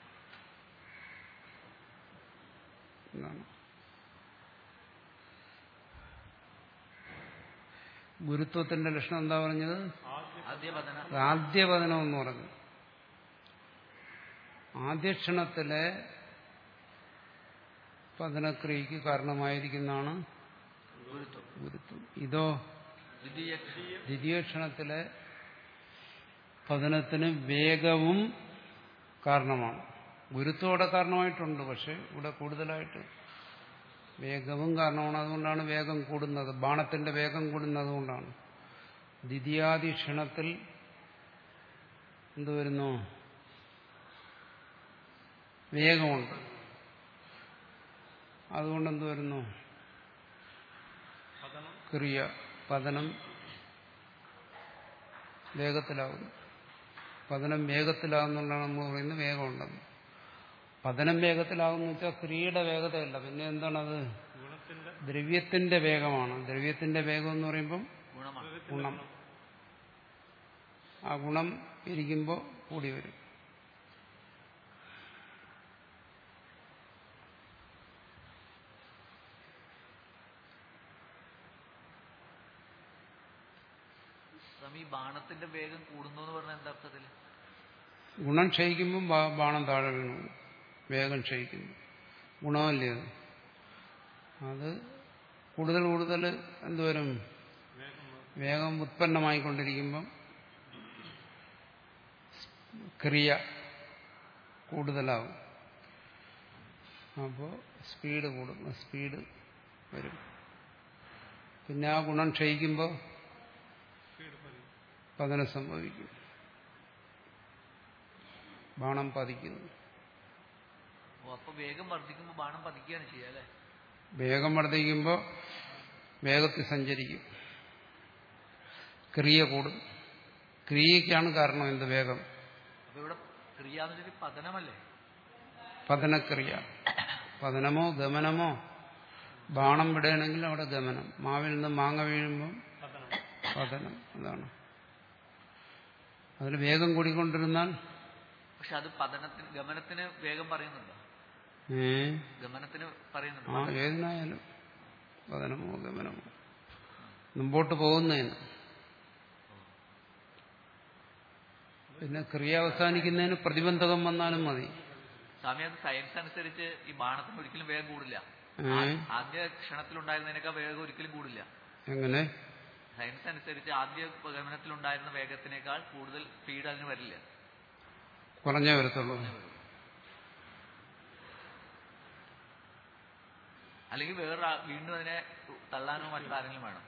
ഗുരുത്വത്തിന്റെ ലക്ഷണം എന്താ പറഞ്ഞത്? ആദ്യപതനം എന്ന് പറഞ്ഞു. ആദ്യക്ഷണത്തിലെ പതനക്രിയയ്ക്ക് കാരണമായിരിക്കുന്നതാണ് ഗുരുത്വം. ഇതോ ദ്വിതീയ ക്ഷണത്തിലെ പതനത്തിന് വേഗവും കാരണമാണ്. ഗുരുത്വം കാരണമായിട്ടുണ്ട്, പക്ഷെ ഇവിടെ കൂടുതലായിട്ട് വേഗവും കാരണമാണ്. അതുകൊണ്ടാണ് വേഗം കൂടുന്നത്. ബാണത്തിന്റെ വേഗം കൂടുന്നത് കൊണ്ടാണ്. ദ്വിതീയാദി ക്ഷണത്തിൽ എന്തുവരുന്നു? വേഗമുണ്ട്. അതുകൊണ്ട് എന്ത് വരുന്നു? ക്രിയ പതനം വേഗത്തിലാകുന്നു. പതനം വേഗത്തിലാകുന്നതുകൊണ്ടാണ് നമ്മൾ പറയുന്നത് വേഗമുണ്ടെന്ന്. പതനം വേഗത്തിലാകുന്ന വെച്ചാൽ ക്രിയയുടെ വേഗതയല്ല, പിന്നെ എന്താണത്? ദ്രവ്യത്തിന്റെ വേഗമാണ്. ദ്രവ്യത്തിന്റെ വേഗം എന്ന് പറയുമ്പം ഗുണം. ആ ഗുണം ഇരിക്കുമ്പോൾ കൂടി വരും. ഈ ബാണത്തിന്റെ വേഗം കൂടുന്നു എന്ന് പറഞ്ഞ എന്താ അർത്ഥത്തില്? ഗുണം ക്ഷയിക്കുമ്പം ബാണം താഴെ വീണു, വേഗം ക്ഷയിക്കുന്നു. ഗുണമല്ലേ അത്? അത് കൂടുതൽ കൂടുതൽ എന്തുവരും, വേഗം ഉത്പന്നമായിക്കൊണ്ടിരിക്കുമ്പം ക്രിയ കൂടുതലാവും. അപ്പോൾ സ്പീഡ് കൂടും, സ്പീഡ് വരും. പിന്നെ ആ ഗുണം ക്ഷയിക്കുമ്പോൾ പതനം സംഭവിക്കും, ബാണം പതിക്കുന്നു. അപ്പൊ വേഗം വർദ്ധിക്കുമ്പോൾ ബാണം പതിക്കുകയാണ് ചെയ്യുക അല്ലേ? വേഗം വർദ്ധിക്കുമ്പോൾ വേഗത്തിൽ സഞ്ചരിക്കും, ക്രിയ കൂടും. ക്രിയയ്ക്കാണ് കാരണം എന്ത്? വേഗം. അപ്പൊ ഇവിടെ ക്രിയ എന്ന് വെച്ചാൽ പതനമല്ലേ? പതനക്രിയ, പതനമോ ഗമനമോ. ബാണം വിടുകയാണെങ്കിൽ അവിടെ ഗമനം, മാവിൽ നിന്ന് മാങ്ങ വീഴുമ്പം പതനം. അതാണ്. അതിൽ വേഗം കൂടിക്കൊണ്ടിരുന്നാൽ. പക്ഷെ അത് പതനത്തിന് ഗമനത്തിന് വേഗം പറയുന്നുണ്ടോ? ഏ ഗമനത്തിന് പറയുന്നുണ്ടോ? ആ, ഏതിനായാലും പതനമോ ഗമനമോ മുമ്പോട്ട് പോകുന്നതിന്. പിന്നെ ക്രിയ അവസാനിക്കുന്നതിന് പ്രതിബന്ധകം വന്നാലും മതി. സ്വാമി, അത് സയൻസ് അനുസരിച്ച് ഈ ബാണത്തിന് ഒരിക്കലും വേഗം കൂടില്ല. ആദ്യ ക്ഷണത്തിലുണ്ടായിരുന്നതിനേക്കാൾ വേഗം ഒരിക്കലും കൂടില്ല. എങ്ങനെ? സയൻസ് അനുസരിച്ച് ആദ്യ ഗമനത്തിലുണ്ടായിരുന്ന വേഗത്തിനേക്കാൾ കൂടുതൽ സ്പീഡ് അതിന് വരില്ല, കുറഞ്ഞേ വരത്തുള്ളൂ. അല്ലെങ്കിൽ വേറെ വീണ്ടും അതിനെ തള്ളാനോ മറ്റാരെങ്കിലും വേണം.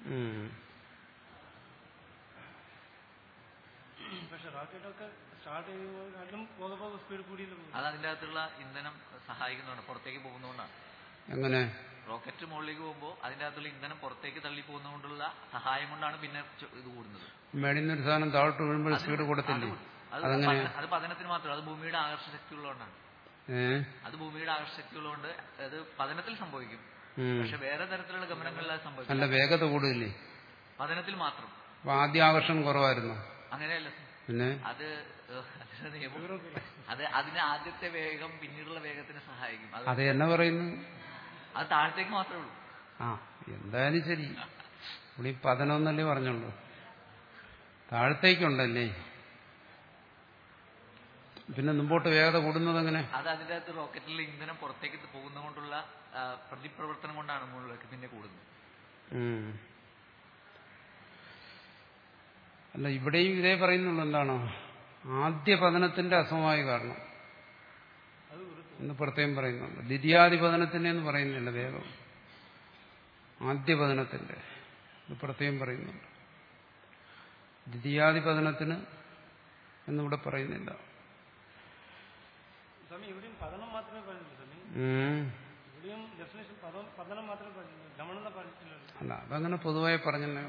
പക്ഷെ റോക്കറ്റൊക്കെ സ്റ്റാർട്ട് ചെയ്യുമ്പോഴും പോകെ പോകെ സ്പീഡ് കൂടിയില്ല. അത് അതിൻ്റെ അകത്തുള്ള ഇന്ധനം സഹായിക്കുന്നതാണ്, പുറത്തേക്ക് പോകുന്നതുകൊണ്ടാണ്. എങ്ങനെ? റോക്കറ്റ് മുകളിലേക്ക് പോകുമ്പോൾ അതിൻ്റെ അകത്തുള്ള ഇന്ധനം പുറത്തേക്ക് തള്ളി പോകുന്നതുകൊണ്ടുള്ള സഹായം കൊണ്ടാണ് പിന്നെ ഇത് കൂടുന്നത്. മേളിൽ നിന്നൊരു സാധനം താഴോട്ട് വീഴുമ്പോൾ സ്പീഡ് കൊടുത്തില്ലേ? അത് പതനത്തിന് മാത്രം, അത് ഭൂമിയുടെ ആകർഷശക്തി ഉള്ളതുകൊണ്ടാണ്. അത് ഭൂമിയുടെ ആകർഷശക്തി ഉള്ളതുകൊണ്ട് അത് പതനത്തിൽ സംഭവിക്കും. പക്ഷെ വേറെ തരത്തിലുള്ള ഗമനങ്ങളിൽ അത് സംഭവിക്കും. അല്ല, വേഗത കൂടുതലേ പതനത്തിൽ മാത്രം. ആദ്യ ആകർഷണം കുറവായിരുന്നു. അങ്ങനെയല്ല, പിന്നെ അത് നിയമം. അത് അതിന് ആദ്യത്തെ വേഗം പിന്നീടുള്ള വേഗത്തിന് സഹായിക്കും. അത് എന്നാ പറയുന്നു? അത് താഴത്തേക്ക് മാത്രമേ ഉള്ളൂ. ആ, എന്തായാലും ശരി. ഇവിടെ ഈ പതനമെന്നല്ലേ പറഞ്ഞുള്ളൂ, താഴത്തേക്കുണ്ടല്ലേ. പിന്നെ മുമ്പോട്ട് വേഗത കൂടുന്നത് എങ്ങനെ? അത് അതിൻ്റെ അകത്ത് റോക്കറ്റിലെ ഇന്ധനം പുറത്തേക്ക് പോകുന്നതുകൊണ്ടുള്ള പ്രതിപ്രവർത്തനം കൊണ്ടാണ് മുകളിലേക്ക് പിന്നെ കൂടുന്നത്. അല്ല, ഇവിടെയും ഇതേ പറയുന്നുള്ളൂ. എന്താണ് ആദ്യ പതനത്തിന്റെ അസമമായ കാരണം എന്ന് പ്രത്യേകം പറയുന്നുണ്ട്. ദ്വിതീയാദി പതനത്തിന്റെ എന്ന് പറയുന്നില്ല, വേഗം ആദ്യ പതനത്തിന്റെ ഇത് പ്രത്യേകം പറയുന്നുണ്ട്. ദ്വിതീയാദി പതനത്തിന് എന്നിവിടെ പറയുന്നില്ല. ഇവിടെയും പതനം മാത്രമേ പറയുന്നുള്ളൂ. ഇവിടെയും ഡെഫിനേഷൻ പതനം മാത്രമേ പറയുന്നുള്ളൂ, ഗമനം പറഞ്ഞിട്ടില്ല. അല്ല, അതങ്ങനെ പൊതുവായി പറഞ്ഞേ.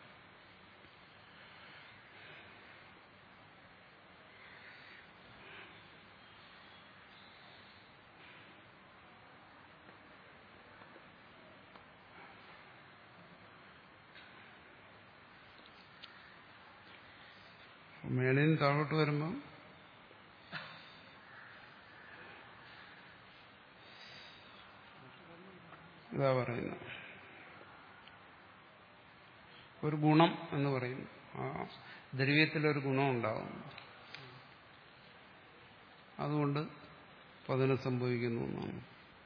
മേളിൽ നിന്ന് താഴോട്ട് വരുമ്പം ഇതാ പറയുന്നത്, ഒരു ഗുണം എന്ന് പറയുന്നു. ആ ദ്രവ്യത്തിലൊരു ഗുണം ഉണ്ടാകും, അതുകൊണ്ട് പതനം സംഭവിക്കുന്നു എന്നാണ്.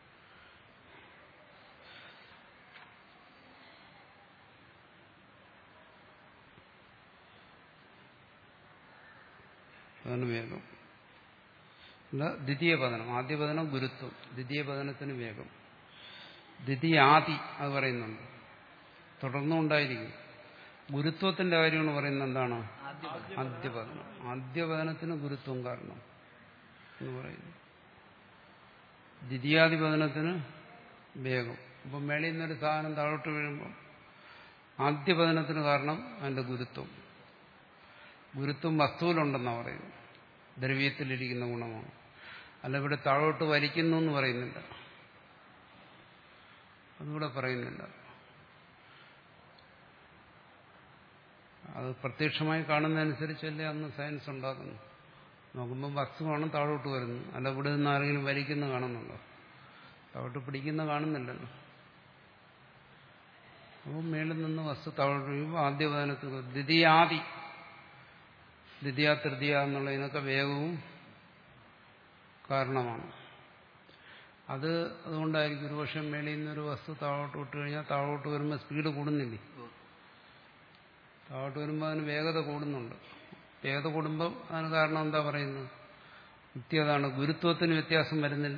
അതാണ് വേഗം. അല്ല, ദ്വിതീയ പതനം. ആദ്യ പതനം ഗുരുത്വം, ദ്വിതീയ പതനത്തിന് വേഗം. ദ്വിതീയാദി അത് പറയുന്നുണ്ട്, തുടർന്നും ഉണ്ടായിരിക്കും. ഗുരുത്വത്തിന്റെ കാര്യമാണ് പറയുന്നത്. എന്താണ്? ആദ്യപതനം. ആദ്യപതനത്തിന് ഗുരുത്വം കാരണം എന്ന് പറയുന്നു. ദ്വിതീയാദി പതനത്തിന് വേഗം. അപ്പം മേളിൽ നിന്നൊരു സാധനം താഴോട്ട് വീഴുമ്പോൾ ആദ്യപതനത്തിന് കാരണം അതിന്റെ ഗുരുത്വം. ഗുരുത്വം വസ്തുവിലുണ്ടെന്നാണ് പറയുന്നത്, ദ്രവ്യത്തിലിരിക്കുന്ന ഗുണമാണ്. അല്ല, ഇവിടെ താഴോട്ട് വലിക്കുന്നു എന്ന് പറയുന്നില്ല, അതുകൂടെ പറയുന്നില്ല. അത് പ്രത്യക്ഷമായി കാണുന്നതനുസരിച്ചല്ലേ അന്ന് സയൻസ് ഉണ്ടാക്കുന്നു. നോക്കുമ്പോൾ വസ്തുവാണ് താഴോട്ട് വരുന്നത്. അല്ല, ഇവിടെ നിന്ന് ആരെങ്കിലും വലിക്കുന്ന കാണുന്നുണ്ടോ? താഴോട്ട് പിടിക്കുന്ന കാണുന്നില്ലല്ലോ. അപ്പോൾ മേളിൽ നിന്ന് വസ്തു താഴോട്ട് വീഴുമ്പോൾ ആദ്യപതനത്തിൽ ദ്വിതീയാദി ദ്വിതീയ തൃതീയ എന്നുള്ളതിനൊക്കെ വേഗവും കാരണമാണ്. അത് അതുകൊണ്ടായിരിക്കും ഒരു വർഷം മേളിൽ നിന്നൊരു വസ്തു താഴോട്ട് വിട്ട് കഴിഞ്ഞാൽ താഴോട്ട് വരുമ്പോൾ സ്പീഡ് കൂടുന്നില്ലേ? താഴോട്ട് വരുമ്പോൾ അതിന് വേഗത കൂടുന്നുണ്ട്. വേഗത കൂടുമ്പോൾ അതിന് കാരണം എന്താ പറയുന്നത്? യുക്തി അതാണ്. ഗുരുത്വത്തിന് വ്യത്യാസം വരുന്നില്ല.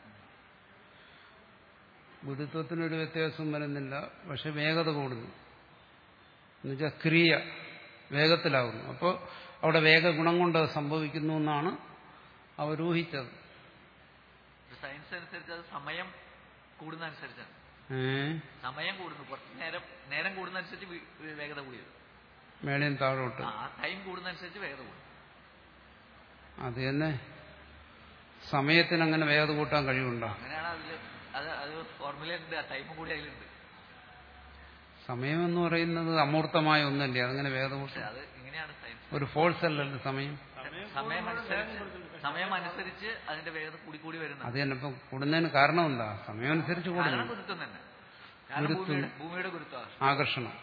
ഗുരുത്വത്തിനൊരു വ്യത്യാസം വരുന്നില്ല, പക്ഷെ വേഗത കൂടുന്നു. എന്നുവെച്ചാൽ ക്രിയ വേഗത്തിലാകുന്നു. അപ്പോൾ അവിടെ വേഗ ഗുണം കൊണ്ട് അത് സംഭവിക്കുന്നു എന്നാണ് അവരൂഹിച്ചത്. സയൻസ് അനുസരിച്ച് അത് സമയം കൂടുന്ന അനുസരിച്ചാണ്. ഏഹ് സമയം കൂടുന്നു, കുറച്ച് നേരം നേരം കൂടുന്ന അനുസരിച്ച് വേഗത കൂടിയത്. മേളയും താഴോട്ട് ആ ടൈം കൂടുന്ന അനുസരിച്ച് വേഗത കൂടും. അത് തന്നെ. സമയത്തിന് അങ്ങനെ വേഗത കൂട്ടാൻ കഴിവുണ്ടോ? അങ്ങനെയാണ് അതില് അത് അത് ഫോർമുലയുണ്ട്. ആ ടൈം കൂടി അതിലുണ്ട്. സമയം എന്ന് പറയുന്നത് അമൂർത്തമായ ഒന്നല്ലേ, അതങ്ങനെ വേഗത കൂട്ടാൻ? അത് ഇങ്ങനെയാണ് സയൻസ്. ഒരു ഫോഴ്സ് അല്ലല്ലോ സമയം. സമയം അനുസരിച്ച് സമയം അനുസരിച്ച് അതിന്റെ വേഗത കൂടി കൂടി വരുന്നത്. അത് തന്നെ. ഇപ്പം കൂടുന്നതിന് കാരണം എന്താ? സമയം അനുസരിച്ച് കൂടുന്നു. ഗുരുത്വം തന്നെ. ഭൂമിയുടെ ഭൂമിയുടെ ഗുരുത്വം, ആകർഷണം.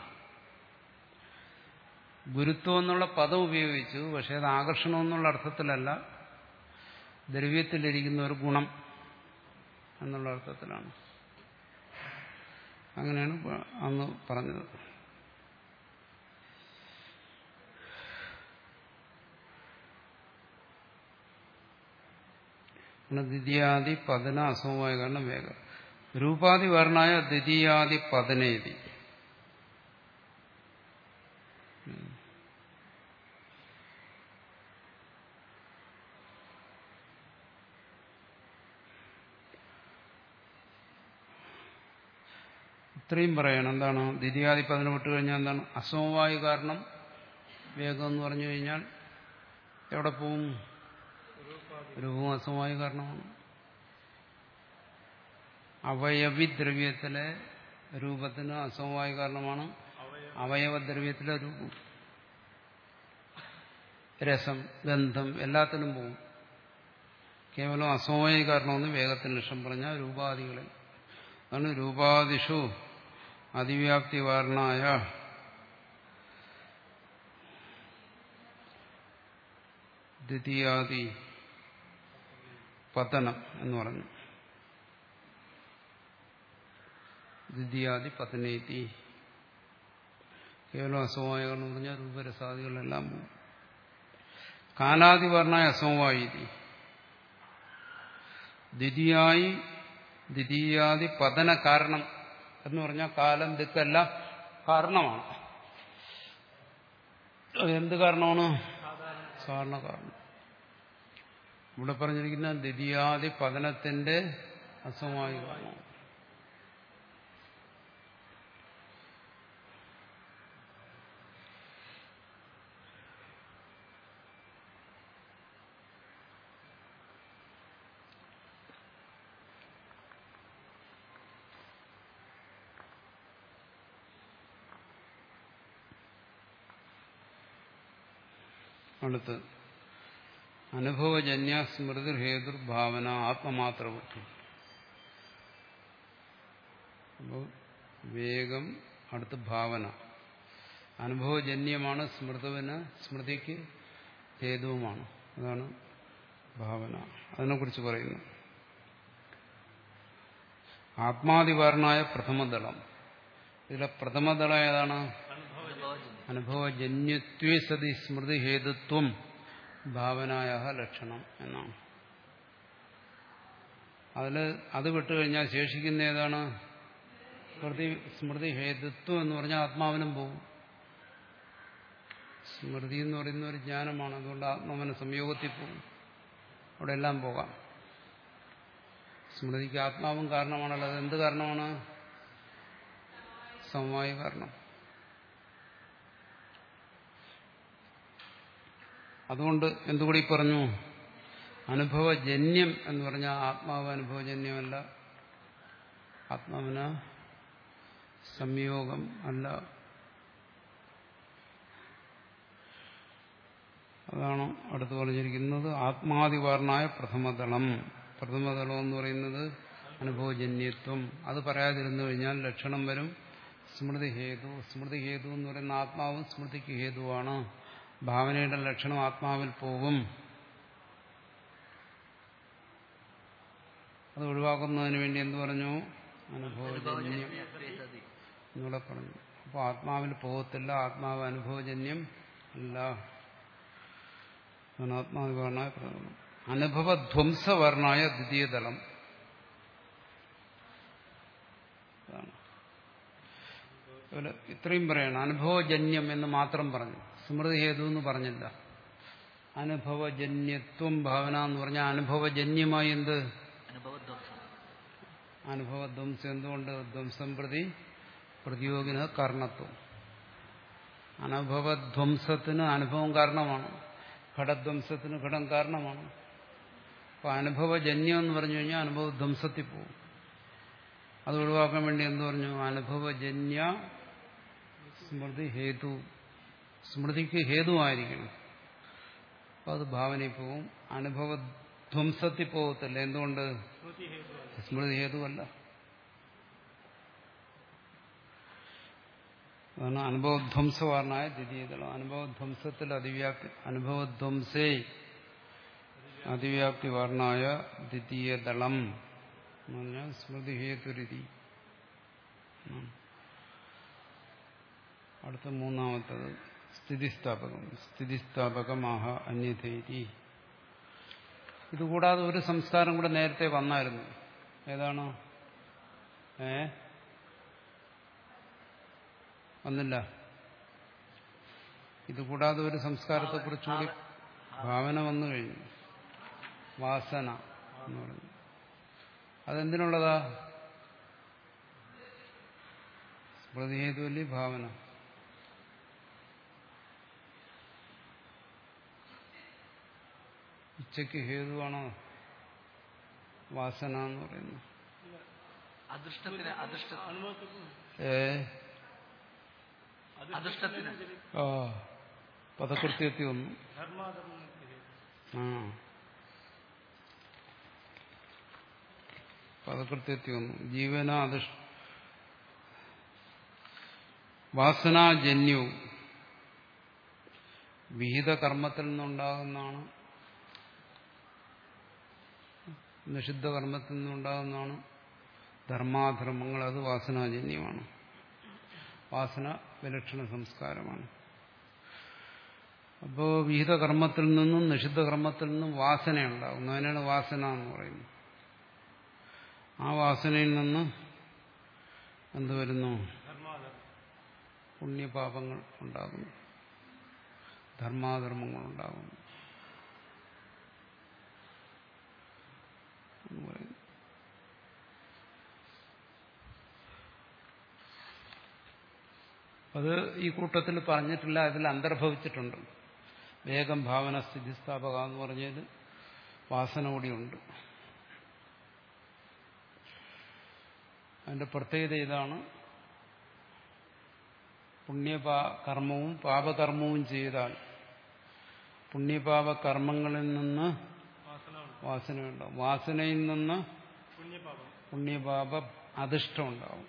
ഗുരുത്വം എന്നുള്ള പദം ഉപയോഗിച്ചു, പക്ഷെ അത് ആകർഷണം എന്നുള്ള അർത്ഥത്തിലല്ല, ദ്രവ്യത്തിലിരിക്കുന്ന ഒരു ഗുണം എന്നുള്ള അർത്ഥത്തിലാണ്. അങ്ങനെയാണ് അന്ന് പറഞ്ഞത്. ദ്വിതീയാദി പതന അസമമായ കാരണം വേഗ രൂപാദി വർണ്ണായ ദ്വിതീയാദി പതനേതി. ഇത്രയും പറയണം. എന്താണ് ദ്വിതീയാദി പതനം വിട്ടു കഴിഞ്ഞാൽ എന്താണ്? അസമവായു കാരണം വേഗം എന്ന് പറഞ്ഞു കഴിഞ്ഞാൽ എവിടെ പോവും? രൂപവും അസമവായു കാരണമാണ്. അവയവിദ്രവ്യത്തിലെ രൂപത്തിന് അസമവായു കാരണമാണ്. അവയവദ്രവ്യത്തിലെ രൂപം, രസം, ഗന്ധം എല്ലാത്തിനും പോവും. കേവലം അസമവായു കാരണമെന്ന് വേഗത്തിന് ലക്ഷ്യം പറഞ്ഞാൽ രൂപാദികളിൽ അതാണ്. രൂപാദിഷു അതിവ്യാപ്തി വാരണായ ദ്വിതീയാദി പതനം എന്ന് പറഞ്ഞു. ദ്വിതീയാദി പതനേതി. കേവലം അസമവായു എന്ന് പറഞ്ഞാൽ രൂപരസാദികളെല്ലാം പോകും. കാലാദിവർണ്ണായ അസമവായി ദ്വിതീയായി ദ്വിതീയാദി പതന കാരണം എന്ന് പറഞ്ഞാൽ കാലം ദിക്കെല്ലാം കാരണമാണ്. എന്ത് കാരണമാണ്? സാധാരണ കാരണം. ഇവിടെ പറഞ്ഞിരിക്കുന്ന ദ്വിതീയാദി പതനത്തിന്റെ അസമവായു കാരണം. അടുത്ത് അനുഭവജന്യ സ്മൃതി ഹേതുർഭാവന ആത്മമാത്രവൃത്തി. അപ്പോൾ വേഗം അടുത്ത് ഭാവന. അനുഭവജന്യമാണ് സ്മൃതുവിന്, സ്മൃതിക്ക് ഹേതുവുമാണ്. അതാണ് ഭാവന. അതിനെക്കുറിച്ച് പറയുന്നു. ആത്മാദിവാരണായ പ്രഥമദളം. ഇതിലെ പ്രഥമദളം ഏതാണ്? അനുഭവജന്യത്വേ സതി സ്മൃതി ഹേതുത്വം ഭാവനായ ലക്ഷണം എന്നാണ്. അതിൽ അത് വിട്ടുകഴിഞ്ഞാൽ ശേഷിക്കുന്ന ഏതാണ്? സ്മൃതി സ്മൃതി ഹേതുത്വം എന്ന് പറഞ്ഞാൽ ആത്മാവിനും പോകും. സ്മൃതി എന്ന് പറയുന്ന ഒരു ജ്ഞാനമാണ്. അതുകൊണ്ട് ആത്മാവിന് സംയോഗത്തിൽ പോകും. അവിടെ എല്ലാം പോകാം. സ്മൃതിക്ക് ആത്മാവും കാരണമാണല്ലോ. അത് എന്ത് കാരണമാണ്? സമവായ കാരണം. അതുകൊണ്ട് എന്തുകൂടി പറഞ്ഞു? അനുഭവജന്യം എന്ന് പറഞ്ഞാൽ ആത്മാവ് അനുഭവജന്യമല്ല, ആത്മാവിന് സംയോഗം അല്ല. അതാണ് അടുത്ത് പറഞ്ഞിരിക്കുന്നത്. ആത്മാദിവാർണായ പ്രഥമദളം. പ്രഥമദളം എന്ന് പറയുന്നത് അനുഭവജന്യത്വം. അത് പറയാതിരുന്നു കഴിഞ്ഞാൽ ലക്ഷണം വരും സ്മൃതി ഹേതു. സ്മൃതി ഹേതു എന്ന് പറയുന്ന ആത്മാവും സ്മൃതിക്ക് ഹേതുവാണ്. ഭാവനയുടെ ലക്ഷണം ആത്മാവിൽ പോകും. അത് ഒഴിവാക്കുന്നതിന് വേണ്ടി എന്ത് പറഞ്ഞു? അനുഭവജന്യം എന്നൂടെ പറഞ്ഞു. അപ്പോൾ ആത്മാവിൽ പോകത്തില്ല, ആത്മാവ് അനുഭവജന്യം അല്ല. ആത്മാവിവർണായ പ്രകടനം. അനുഭവധ്വംസവർണായ ദ്വിതീയതലം. ഇത്രയും പറയണം. അനുഭവജന്യം എന്ന് മാത്രം പറഞ്ഞു, സ്മൃതി ഹേതു എന്ന് പറഞ്ഞില്ല. അനുഭവജന്യത്വം ഭാവന എന്ന് പറഞ്ഞാൽ അനുഭവജന്യമായി എന്ത്? അനുഭവധ്വംസം. എന്തുകൊണ്ട്? ധ്വംസം പ്രതി പ്രതിയോഗിന കാരണത്വം. അനുഭവധ്വംസത്തിന് അനുഭവം കാരണമാണ്, ഘടധ്വംസത്തിന് ഘടം കാരണമാണ്. അപ്പൊ അനുഭവജന്യം എന്ന് പറഞ്ഞു കഴിഞ്ഞാൽ അനുഭവധ്വംസത്തിൽ പോകും. അത് ഒഴിവാക്കാൻ വേണ്ടി എന്ത് പറഞ്ഞു? അനുഭവജന്യ സ്മൃതി ഹേതു. സ്മൃതിക്ക് ഹേതുവായിരിക്കണം. അപ്പൊ അത് ഭാവനയിൽ പോവും. അനുഭവധ്വംസത്തിൽ പോകത്തില്ല. എന്തുകൊണ്ട്? സ്മൃതി ഹേതുവല്ല. അതാണ് അനുഭവധ്വംസവാരനായ ദ്വിതീയതലം. അനുഭവധ്വംസത്തിൽ അതിവ്യാപ്തി, അനുഭവധ്വംസേ അതിവ്യാപ്തി വാർണായ ദ്വിതീയതലം എന്ന് പറഞ്ഞാൽ സ്മൃതി ഹേതുരീതി. അടുത്ത മൂന്നാമത്തത് സ്ഥിതിസ്ഥാപകം. സ്ഥിതിസ്ഥാപകമാഹ അന്യഥേരി. ഇതുകൂടാതെ ഒരു സംസ്കാരം കൂടെ നേരത്തെ വന്നായിരുന്നു. ഏതാണ്? ഏ വന്നില്ല. ഇതുകൂടാതെ ഒരു സംസ്കാരത്തെക്കുറിച്ചുകൂടി ഭാവന വന്നു കഴിഞ്ഞു. വാസന എന്ന് പറഞ്ഞു. അതെന്തിനുള്ളതാ? സ്മൃതിഹേതുവല്ലി ഭാവന. ഇച്ഛയ്ക്ക് ഹേതുവാണോ വാസന എന്ന് പറയുന്നത്? ഏ ആ പദകൃത്യത്തിൽ വന്നു. ആ പദകൃത്യത്തിൽ വന്നു. ജീവന അധിഷ്ഠ വാസനാജന്യവും വിഹിത കർമ്മത്തിൽ നിന്നുണ്ടാകുന്നതാണ്, നിഷിദ്ധ കർമ്മത്തിൽ നിന്നുണ്ടാകുന്നതാണ് ധർമാധർമ്മങ്ങൾ. അത് വാസനാജന്യമാണ്. വാസന വിലക്ഷണ സംസ്കാരമാണ്. അപ്പോൾ വിഹിത കർമ്മത്തിൽ നിന്നും നിഷിദ്ധ കർമ്മത്തിൽ നിന്നും വാസനയുണ്ടാകുന്നു. അതിനാണ് വാസന എന്ന് പറയുന്നത്. ആ വാസനയിൽ നിന്ന് എന്ത് വരുന്നു? പുണ്യപാപങ്ങൾ ഉണ്ടാകുന്നു, ധർമാധർമ്മങ്ങൾ ഉണ്ടാകുന്നു എന്ന് പറയുന്നു. അത് ഈ കൂട്ടത്തിൽ പറഞ്ഞിട്ടില്ല, അതിൽ അന്തർഭവിച്ചിട്ടുണ്ട്. വേഗം ഭാവന സ്ഥിതിസ്ഥാപക എന്ന് പറഞ്ഞതിൽ വാസന കൂടിയുണ്ട്. അതിന്റെ പ്രത്യേകത ഇതാണ്: പുണ്യപാ കർമ്മവും പാപകർമ്മവും ചെയ്താൽ പുണ്യപാപ കർമ്മങ്ങളിൽ നിന്ന് വാസനയുണ്ടാവും, വാസനയിൽ നിന്ന് പുണ്യപാപ അധിഷ്ഠം ഉണ്ടാവും.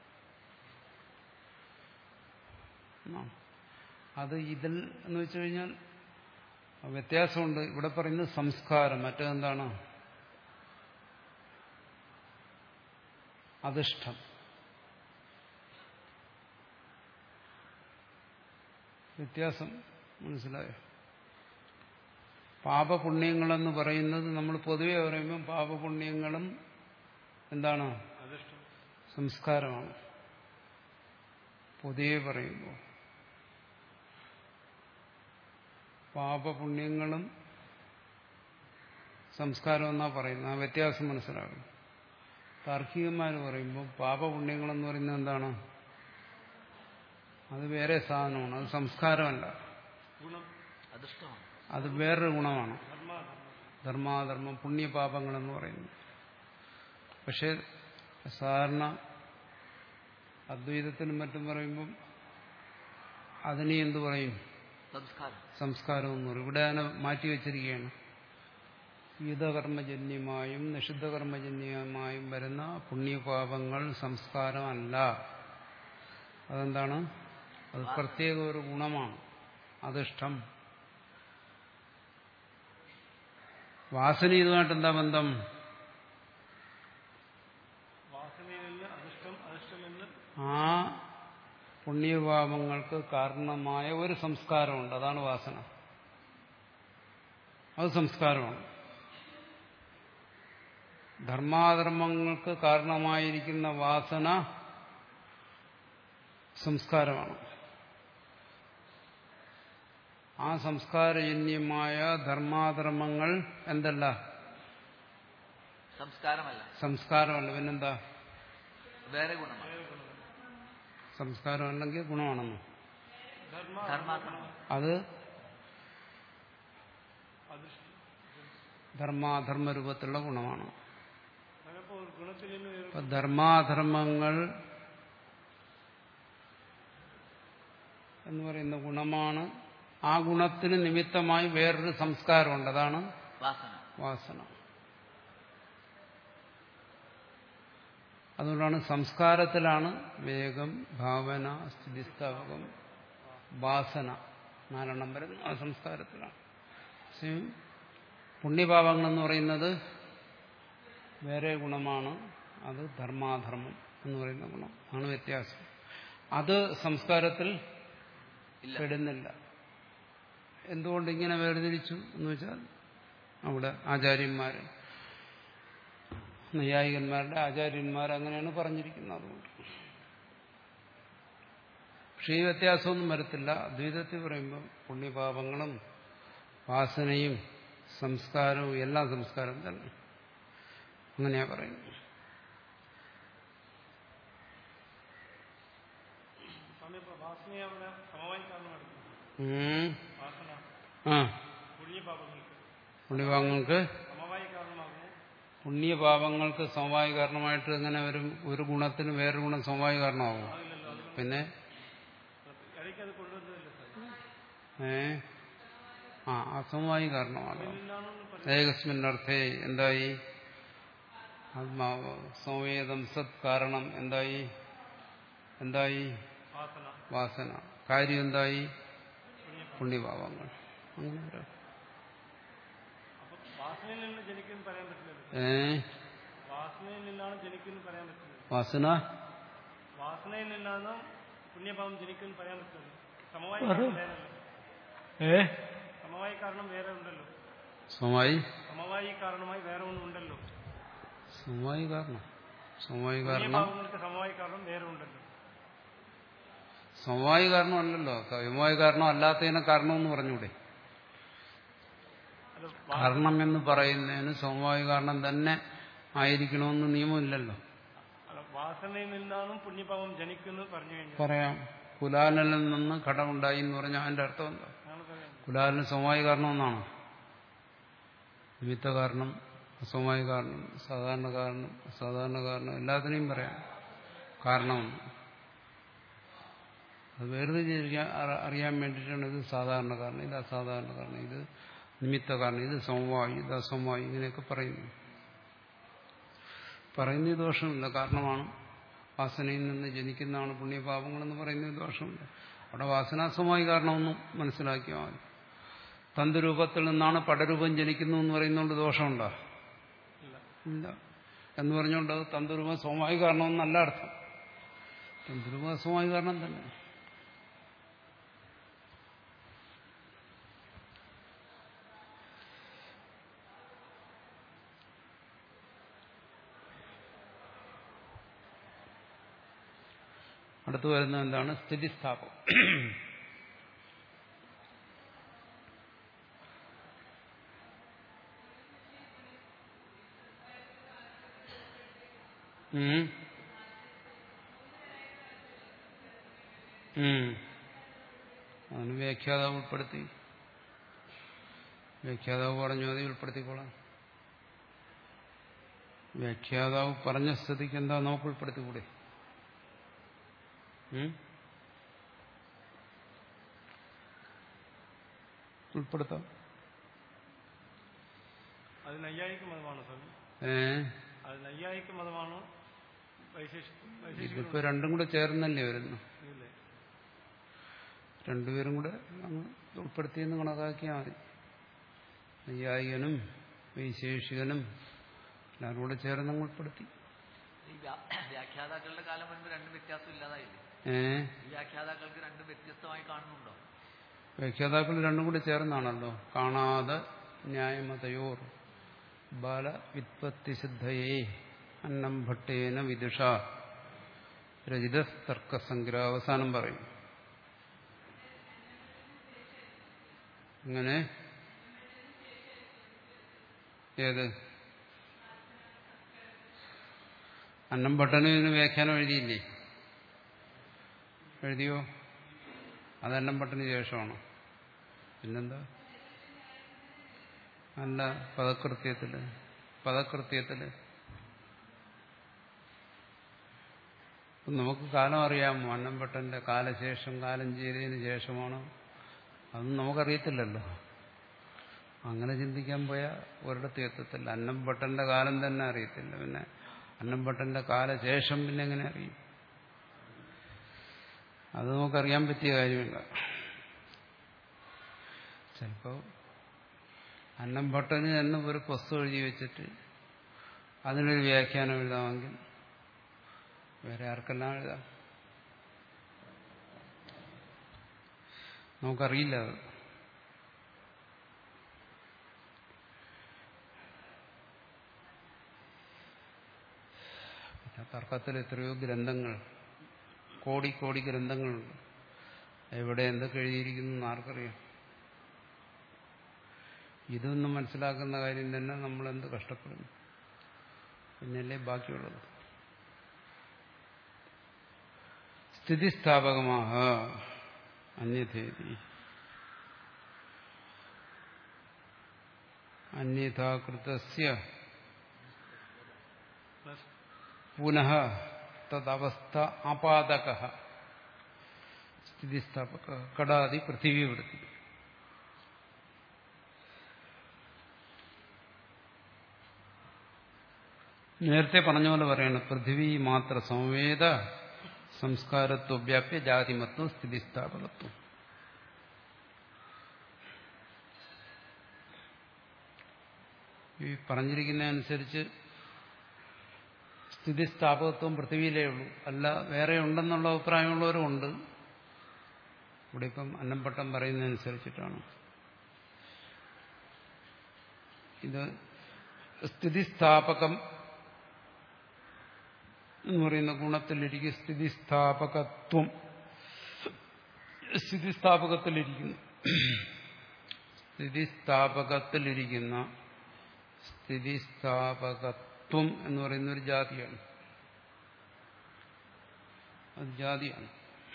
അത് ഇതിൽ എന്ന് വെച്ചു കഴിഞ്ഞാൽ വ്യത്യാസമുണ്ട്. ഇവിടെ പറയുന്നത് സംസ്കാരം, മറ്റേതെന്താണ്? അധിഷ്ഠം. വ്യത്യാസം മനസ്സിലായോ? പാപപുണ്യങ്ങളെന്ന് പറയുന്നത് നമ്മൾ പൊതുവെ പറയുമ്പോൾ പാപപുണ്യങ്ങളും എന്താണ്? സംസ്കാരമാണ് പൊതുവെ പറയുമ്പോൾ. പാപപുണ്യങ്ങളും സംസ്കാരം എന്നാ പറയുന്നത്. ആ വ്യത്യാസം മനസ്സിലാകും. താർക്കികന്മാർ പറയുമ്പോൾ പാപപുണ്യങ്ങളെന്ന് പറയുന്നത് എന്താണ്? അത് വേറെ സാധനമാണ്, അത് സംസ്കാരമല്ല, അത് വേറൊരു ഗുണമാണ്. ധർമാധർമ്മം പുണ്യപാപങ്ങളെന്ന് പറയുന്നു. പക്ഷെ സാധാരണ അദ്വൈതത്തിനും മറ്റും പറയുമ്പം അതിനെ എന്തു പറയും? സംസ്കാരം എന്ന് പറയും. ഇവിടെ അതിനെ മാറ്റിവെച്ചിരിക്കുകയാണ്. യുധകർമ്മജന്യമായും നിഷിദ്ധകർമ്മജന്യമായും വരുന്ന പുണ്യപാപങ്ങൾ സംസ്കാരമല്ല. അതെന്താണ്? അത് പ്രത്യേക ഒരു ഗുണമാണ്, അധിഷ്ഠം. വാസന ഇതുമായിട്ട് എന്താ ബന്ധം? വാസനയിൽ നിന്ന് അനിഷ്ടം, അനിഷ്ടം നിന്ന് ആ പുണ്യപാപങ്ങൾക്ക് കാരണമായ ഒരു സംസ്കാരമുണ്ട്, അതാണ് വാസന. അത് സംസ്കാരമാണ്. ധർമാധർമ്മങ്ങൾക്ക് കാരണമായിരിക്കുന്ന വാസന സംസ്കാരമാണ്. ആ സംസ്കാരജന്യമായ ധർമാധർമ്മങ്ങൾ എന്തല്ല? സംസ്കാരമല്ല. സംസ്കാരമല്ല, പിന്നെന്താ? വേറെ ഗുണമാണ്. സംസ്കാരമല്ലെങ്കിൽ ഗുണമാണെന്നോ? ധർമാധർമ്മം. അത് ധർമാധർമ്മ രൂപത്തിലുള്ള ഗുണമാണ്. അപ്പൊ ധർമാധർമ്മങ്ങൾ എന്ന് പറയുന്ന ഗുണമാണ്. ആ ഗുണത്തിന് നിമിത്തമായി വേറൊരു സംസ്കാരമുണ്ട്, അതാണ് വാസന. വാസന. അതുകൊണ്ടാണ് സംസ്കാരത്തിലാണ് വേഗം, ഭാവന, സ്ഥിതിസ്ഥാപകം, വാസന നാലെണ്ണം വരുന്നത്. ആ സംസ്കാരത്തിലാണ്. പുണ്യപാപങ്ങളെന്ന് പറയുന്നത് വേറെ ഗുണമാണ്, അത് ധർമാധർമ്മം എന്ന് പറയുന്ന ഗുണം ആണ് വ്യത്യാസം. അത് സംസ്കാരത്തിൽ പെടുന്നില്ല. എന്തുകൊണ്ട് ഇങ്ങനെ വേർതിരിച്ചു എന്ന് വെച്ചാൽ അവിടെ ആചാര്യന്മാർ, നൈയായികന്മാരുടെ ആചാര്യന്മാർ അങ്ങനെയാണ് പറഞ്ഞിരിക്കുന്നത്. അതുകൊണ്ട് പക്ഷേ ഈ വ്യത്യാസമൊന്നും വരത്തില്ല. അദ്വൈതത്തിൽ പറയുമ്പോൾ പുണ്യപാപങ്ങളും വാസനയും സംസ്കാരവും എല്ലാ സംസ്കാരം തന്നെ അങ്ങനെയാ പറയുന്നത്. ആ പുണ്യപാപങ്ങൾക്ക് പുണ്യപാപങ്ങൾക്ക് സമവായ കാരണമായിട്ട് എങ്ങനെ വരും? ഒരു ഗുണത്തിന് വേറൊരു ഗുണം സമവായ കാരണമാകും. പിന്നെ ഏ ആ അസമവായി കാരണമാണ്. ഏകസ്മിന്നർത്ഥേ എന്തായി? ആത്മാവ് സംവേദം സത് കാരണം എന്തായി? എന്തായി? വാസന. കാര്യം എന്തായി? പുണ്യപാപങ്ങൾ. അങ്ങനെ ഏ വാസന വാസനയിൽ നിന്നാണ് പുണ്യപാപം ജനിക്കുന്നു പറയാൻ പറ്റുന്നത്. സമവായി ഏ സമവായി കാരണം വേറെ ഉണ്ടല്ലോ. സമവായി സമവായി കാരണമായി വേറെ ഒന്നുണ്ടല്ലോ. സമവായി കാരണം സമവായി കാരണം സമവായി കാരണം വേറെ ഉണ്ടല്ലോ. സമവായി കാരണമല്ലല്ലോ. സമവായി കാരണം അല്ലാത്തതിനെ കാരണമെന്ന് പറഞ്ഞൂടെ? കാരണം എന്ന് പറയുന്നതിന് സമവായി കാരണം തന്നെ ആയിരിക്കണമെന്ന് നിയമമില്ലല്ലോ. വാസനയിൽ നിന്നാണ് പുണ്യപാപം ജനിക്കുന്നത് പറഞ്ഞു കഴിഞ്ഞാൽ പറയാം. കുലാലിൽ നിന്ന് കടമുണ്ടായി എന്ന് പറഞ്ഞാൽ അതിന്റെ അർത്ഥം എന്താ? കുലാലിന് സമവായി കാരണമെന്നാണോ? നിമിത്ത കാരണം, അസമവായി കാരണം, സാധാരണ കാരണം, അസാധാരണ കാരണം, എല്ലാത്തിനെയും പറയാം കാരണമെന്ന്. അത് വേർതിരിക്കാൻ അറിയാൻ വേണ്ടിയിട്ടാണ് ഇത് സാധാരണ കാരണം, ഇത് അസാധാരണ കാരണം, ഇത് നിമിത്ത കാരണം, ഇത് സമവായി, ഇത് അസമവായി, ഇങ്ങനെയൊക്കെ പറയുന്നു. പറയുന്ന ദോഷമില്ല. കാരണമാണ്. വാസനയിൽ നിന്ന് ജനിക്കുന്നതാണ് പുണ്യപാപങ്ങളെന്ന് പറയുന്ന ദോഷമില്ല. അവിടെ വാസനാസമവായി കാരണമെന്നും മനസ്സിലാക്കിയാൽ മതി. തന്തുരൂപത്തിൽ നിന്നാണ് പടരൂപം ജനിക്കുന്നു എന്ന് പറയുന്നതുകൊണ്ട് ദോഷമുണ്ടോ? ഇല്ല. എന്ന് പറഞ്ഞുകൊണ്ട് അത് തന്തുരൂപം സമവായി കാരണമെന്നല്ല അർത്ഥം. തന്തുരൂപം അസമവായി കാരണം തന്നെ. അടുത്തു വരുന്നത് എന്താണ്? സ്ഥിതിസ്ഥാപകം. അതിന് വ്യാഖ്യാതാവ് ഉൾപ്പെടുത്തി. വ്യാഖ്യാതാവ് പറഞ്ഞു അത് ഉൾപ്പെടുത്തിക്കോളാം. വ്യാഖ്യാതാവ് പറഞ്ഞ സ്ഥിതിക്ക് എന്താ നമുക്ക് ഉൾപ്പെടുത്തിക്കൂടെ? ഉൾപ്പെടുത്താം. അത് നൈയായിക മതമാണോ സ്വാമി? ഏ അത് നൈയായിക മതമാണോ? ഇതിപ്പോ രണ്ടും കൂടെ ചേർന്നല്ലേ വരുന്നു. രണ്ടുപേരും കൂടെ അങ്ങ് ഉൾപ്പെടുത്തിയെന്ന് കണക്കാക്കിയാൽ മതി. നൈയായികനും വൈശേഷികനും എല്ലാവരും കൂടെ ചേർന്ന് ഉൾപ്പെടുത്തി. ഈ വ്യാഖ്യാതാക്കളുടെ കാലം വരുമ്പോൾ രണ്ടും വ്യത്യാസം ഇല്ലാതായില്ലേ? ഏഹ് ഈ വ്യാഖ്യാതാക്കൾക്ക് രണ്ടും വ്യത്യസ്തമായി കാണുന്നുണ്ടോ? വ്യാഖ്യാതാക്കൾ രണ്ടും കൂടി ചേർന്നാണല്ലോ. കാണാതെ ന്യായമതയോർ ബാല വ്യുത്പത്തിസിദ്ധയേ അന്നം ഭട്ടേന വിദുഷ രചിത തർക്കസംഗ്രഹ അവസാനം പറയും. അങ്ങനെ ഏത് അന്നം ഭട്ടന് ഇതിന് വ്യാഖ്യാനം എഴുതിയില്ലേ? എഴുതിയോ? അത് അന്നം ഭട്ടന് ശേഷമാണ്. പിന്നെന്താ? അല്ല, പദകൃത്യത്തില് പദകൃത്യത്തില് നമുക്ക് കാലം അറിയാമോ? അന്നംഭട്ടന്റെ കാലശേഷം കാലം ചെയ്തതിന് ശേഷമാണോ? അതൊന്നും നമുക്കറിയത്തില്ലല്ലോ. അങ്ങനെ ചിന്തിക്കാൻ പോയാൽ ഒരിടത്ത് എത്തത്തില്ല. അന്നംഭട്ടന്റെ കാലം തന്നെ അറിയത്തില്ല. പിന്നെ അന്നംഭട്ടന്റെ കാലശേഷം പിന്നെ എങ്ങനെ അറിയും? അത് നമുക്കറിയാൻ പറ്റിയ കാര്യമില്ല. ചിലപ്പോ അന്നംഭട്ടന് തന്നെ ഒരു പുസ്തകം എഴുതി വെച്ചിട്ട് അതിനൊരു വ്യാഖ്യാനം എഴുതാമെങ്കിൽ വേറെ ആർക്കെല്ലാം എഴുതാം? നമുക്കറിയില്ല അത്. പിന്നെ തർക്കത്തിൽ എത്രയോ ഗ്രന്ഥങ്ങൾ, കോടി കോടി ഗ്രന്ഥങ്ങളുണ്ട്. എവിടെ എന്തൊക്കെ എഴുതിയിരിക്കുന്നു ആർക്കറിയാം? ഇതൊന്നും മനസ്സിലാക്കുന്ന കാര്യം തന്നെ നമ്മളെന്ത് കഷ്ടപ്പെടുന്നു. പിന്നല്ലേ ബാക്കിയുള്ളത്. സ്ഥിതിസ്ഥാപകമാഹ അന്യഥേതി അന്യഥാകൃതസ്യ പുനഃ തദവസ്ഥ ആപാദകഃ സ്ഥിതിസ്ഥാപക കടാതി പൃഥിവീവൃത്തി. നേരത്തെ പറഞ്ഞ പോലെ പറയണം. പൃഥിവി മാത്ര സംവേദ സംസ്കാരത്വവ്യാപ്യ ജാതിമത്വം സ്ഥിതിസ്ഥാപകത്വം. ഈ പറഞ്ഞിരിക്കുന്നതനുസരിച്ച് സ്ഥിതിസ്ഥാപകത്വം പൃഥിവിയിലേ ഉള്ളൂ. അല്ല, വേറെ ഉണ്ടെന്നുള്ള അഭിപ്രായമുള്ളവരും ഉണ്ട്. ഇവിടെ ഇപ്പം അന്നംഭട്ടം പറയുന്നതനുസരിച്ചിട്ടാണ്. ഇത് സ്ഥിതിസ്ഥാപകം എന്ന് പറയുന്ന ഗുണത്തിലിരിക്കും. സ്ഥിതിസ്ഥാപകത്വം സ്ഥിതിസ്ഥാപകത്തിലിരിക്കുന്നു. സ്ഥിതിസ്ഥാപകത്തിലിരിക്കുന്ന സ്ഥിതിസ്ഥാപകത്വം എന്ന് പറയുന്ന ഒരു ജാതിയാണ്. അത് ജാതിയാണ്.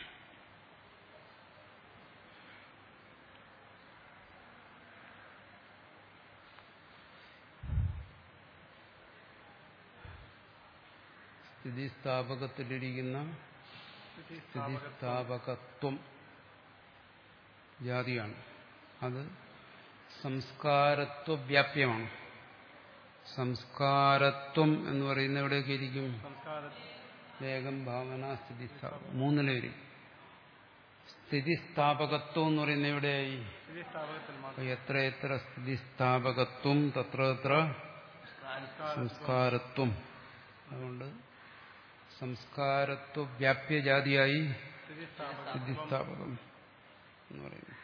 സ്ഥിതിസ്ഥാപകത്തിലിരിക്കുന്ന സ്ഥിതിസ്ഥാപകത്വം ജാതിയാണ്. അത് സംസ്കാരത്വ വ്യാപ്യമാണ്. സംസ്കാരത്വം എന്ന് പറയുന്ന എവിടെയൊക്കെ ഇരിക്കും? വേഗം, ഭാവന, സ്ഥിതിസ്ഥാപകം മൂന്നിലും ഇരിക്കും. സ്ഥിതിസ്ഥാപകത്വം എന്ന് പറയുന്ന എവിടെയായി? എത്ര എത്ര സ്ഥിതിസ്ഥാപകത്വം തത്ര തത്ര സംസ്കാരത്വം. അതുകൊണ്ട് സംസ്കാരത്വ വ്യാപ്യ ജാതിയായി സ്ഥിതിസ്ഥാപകം എന്ന് പറയുന്നു.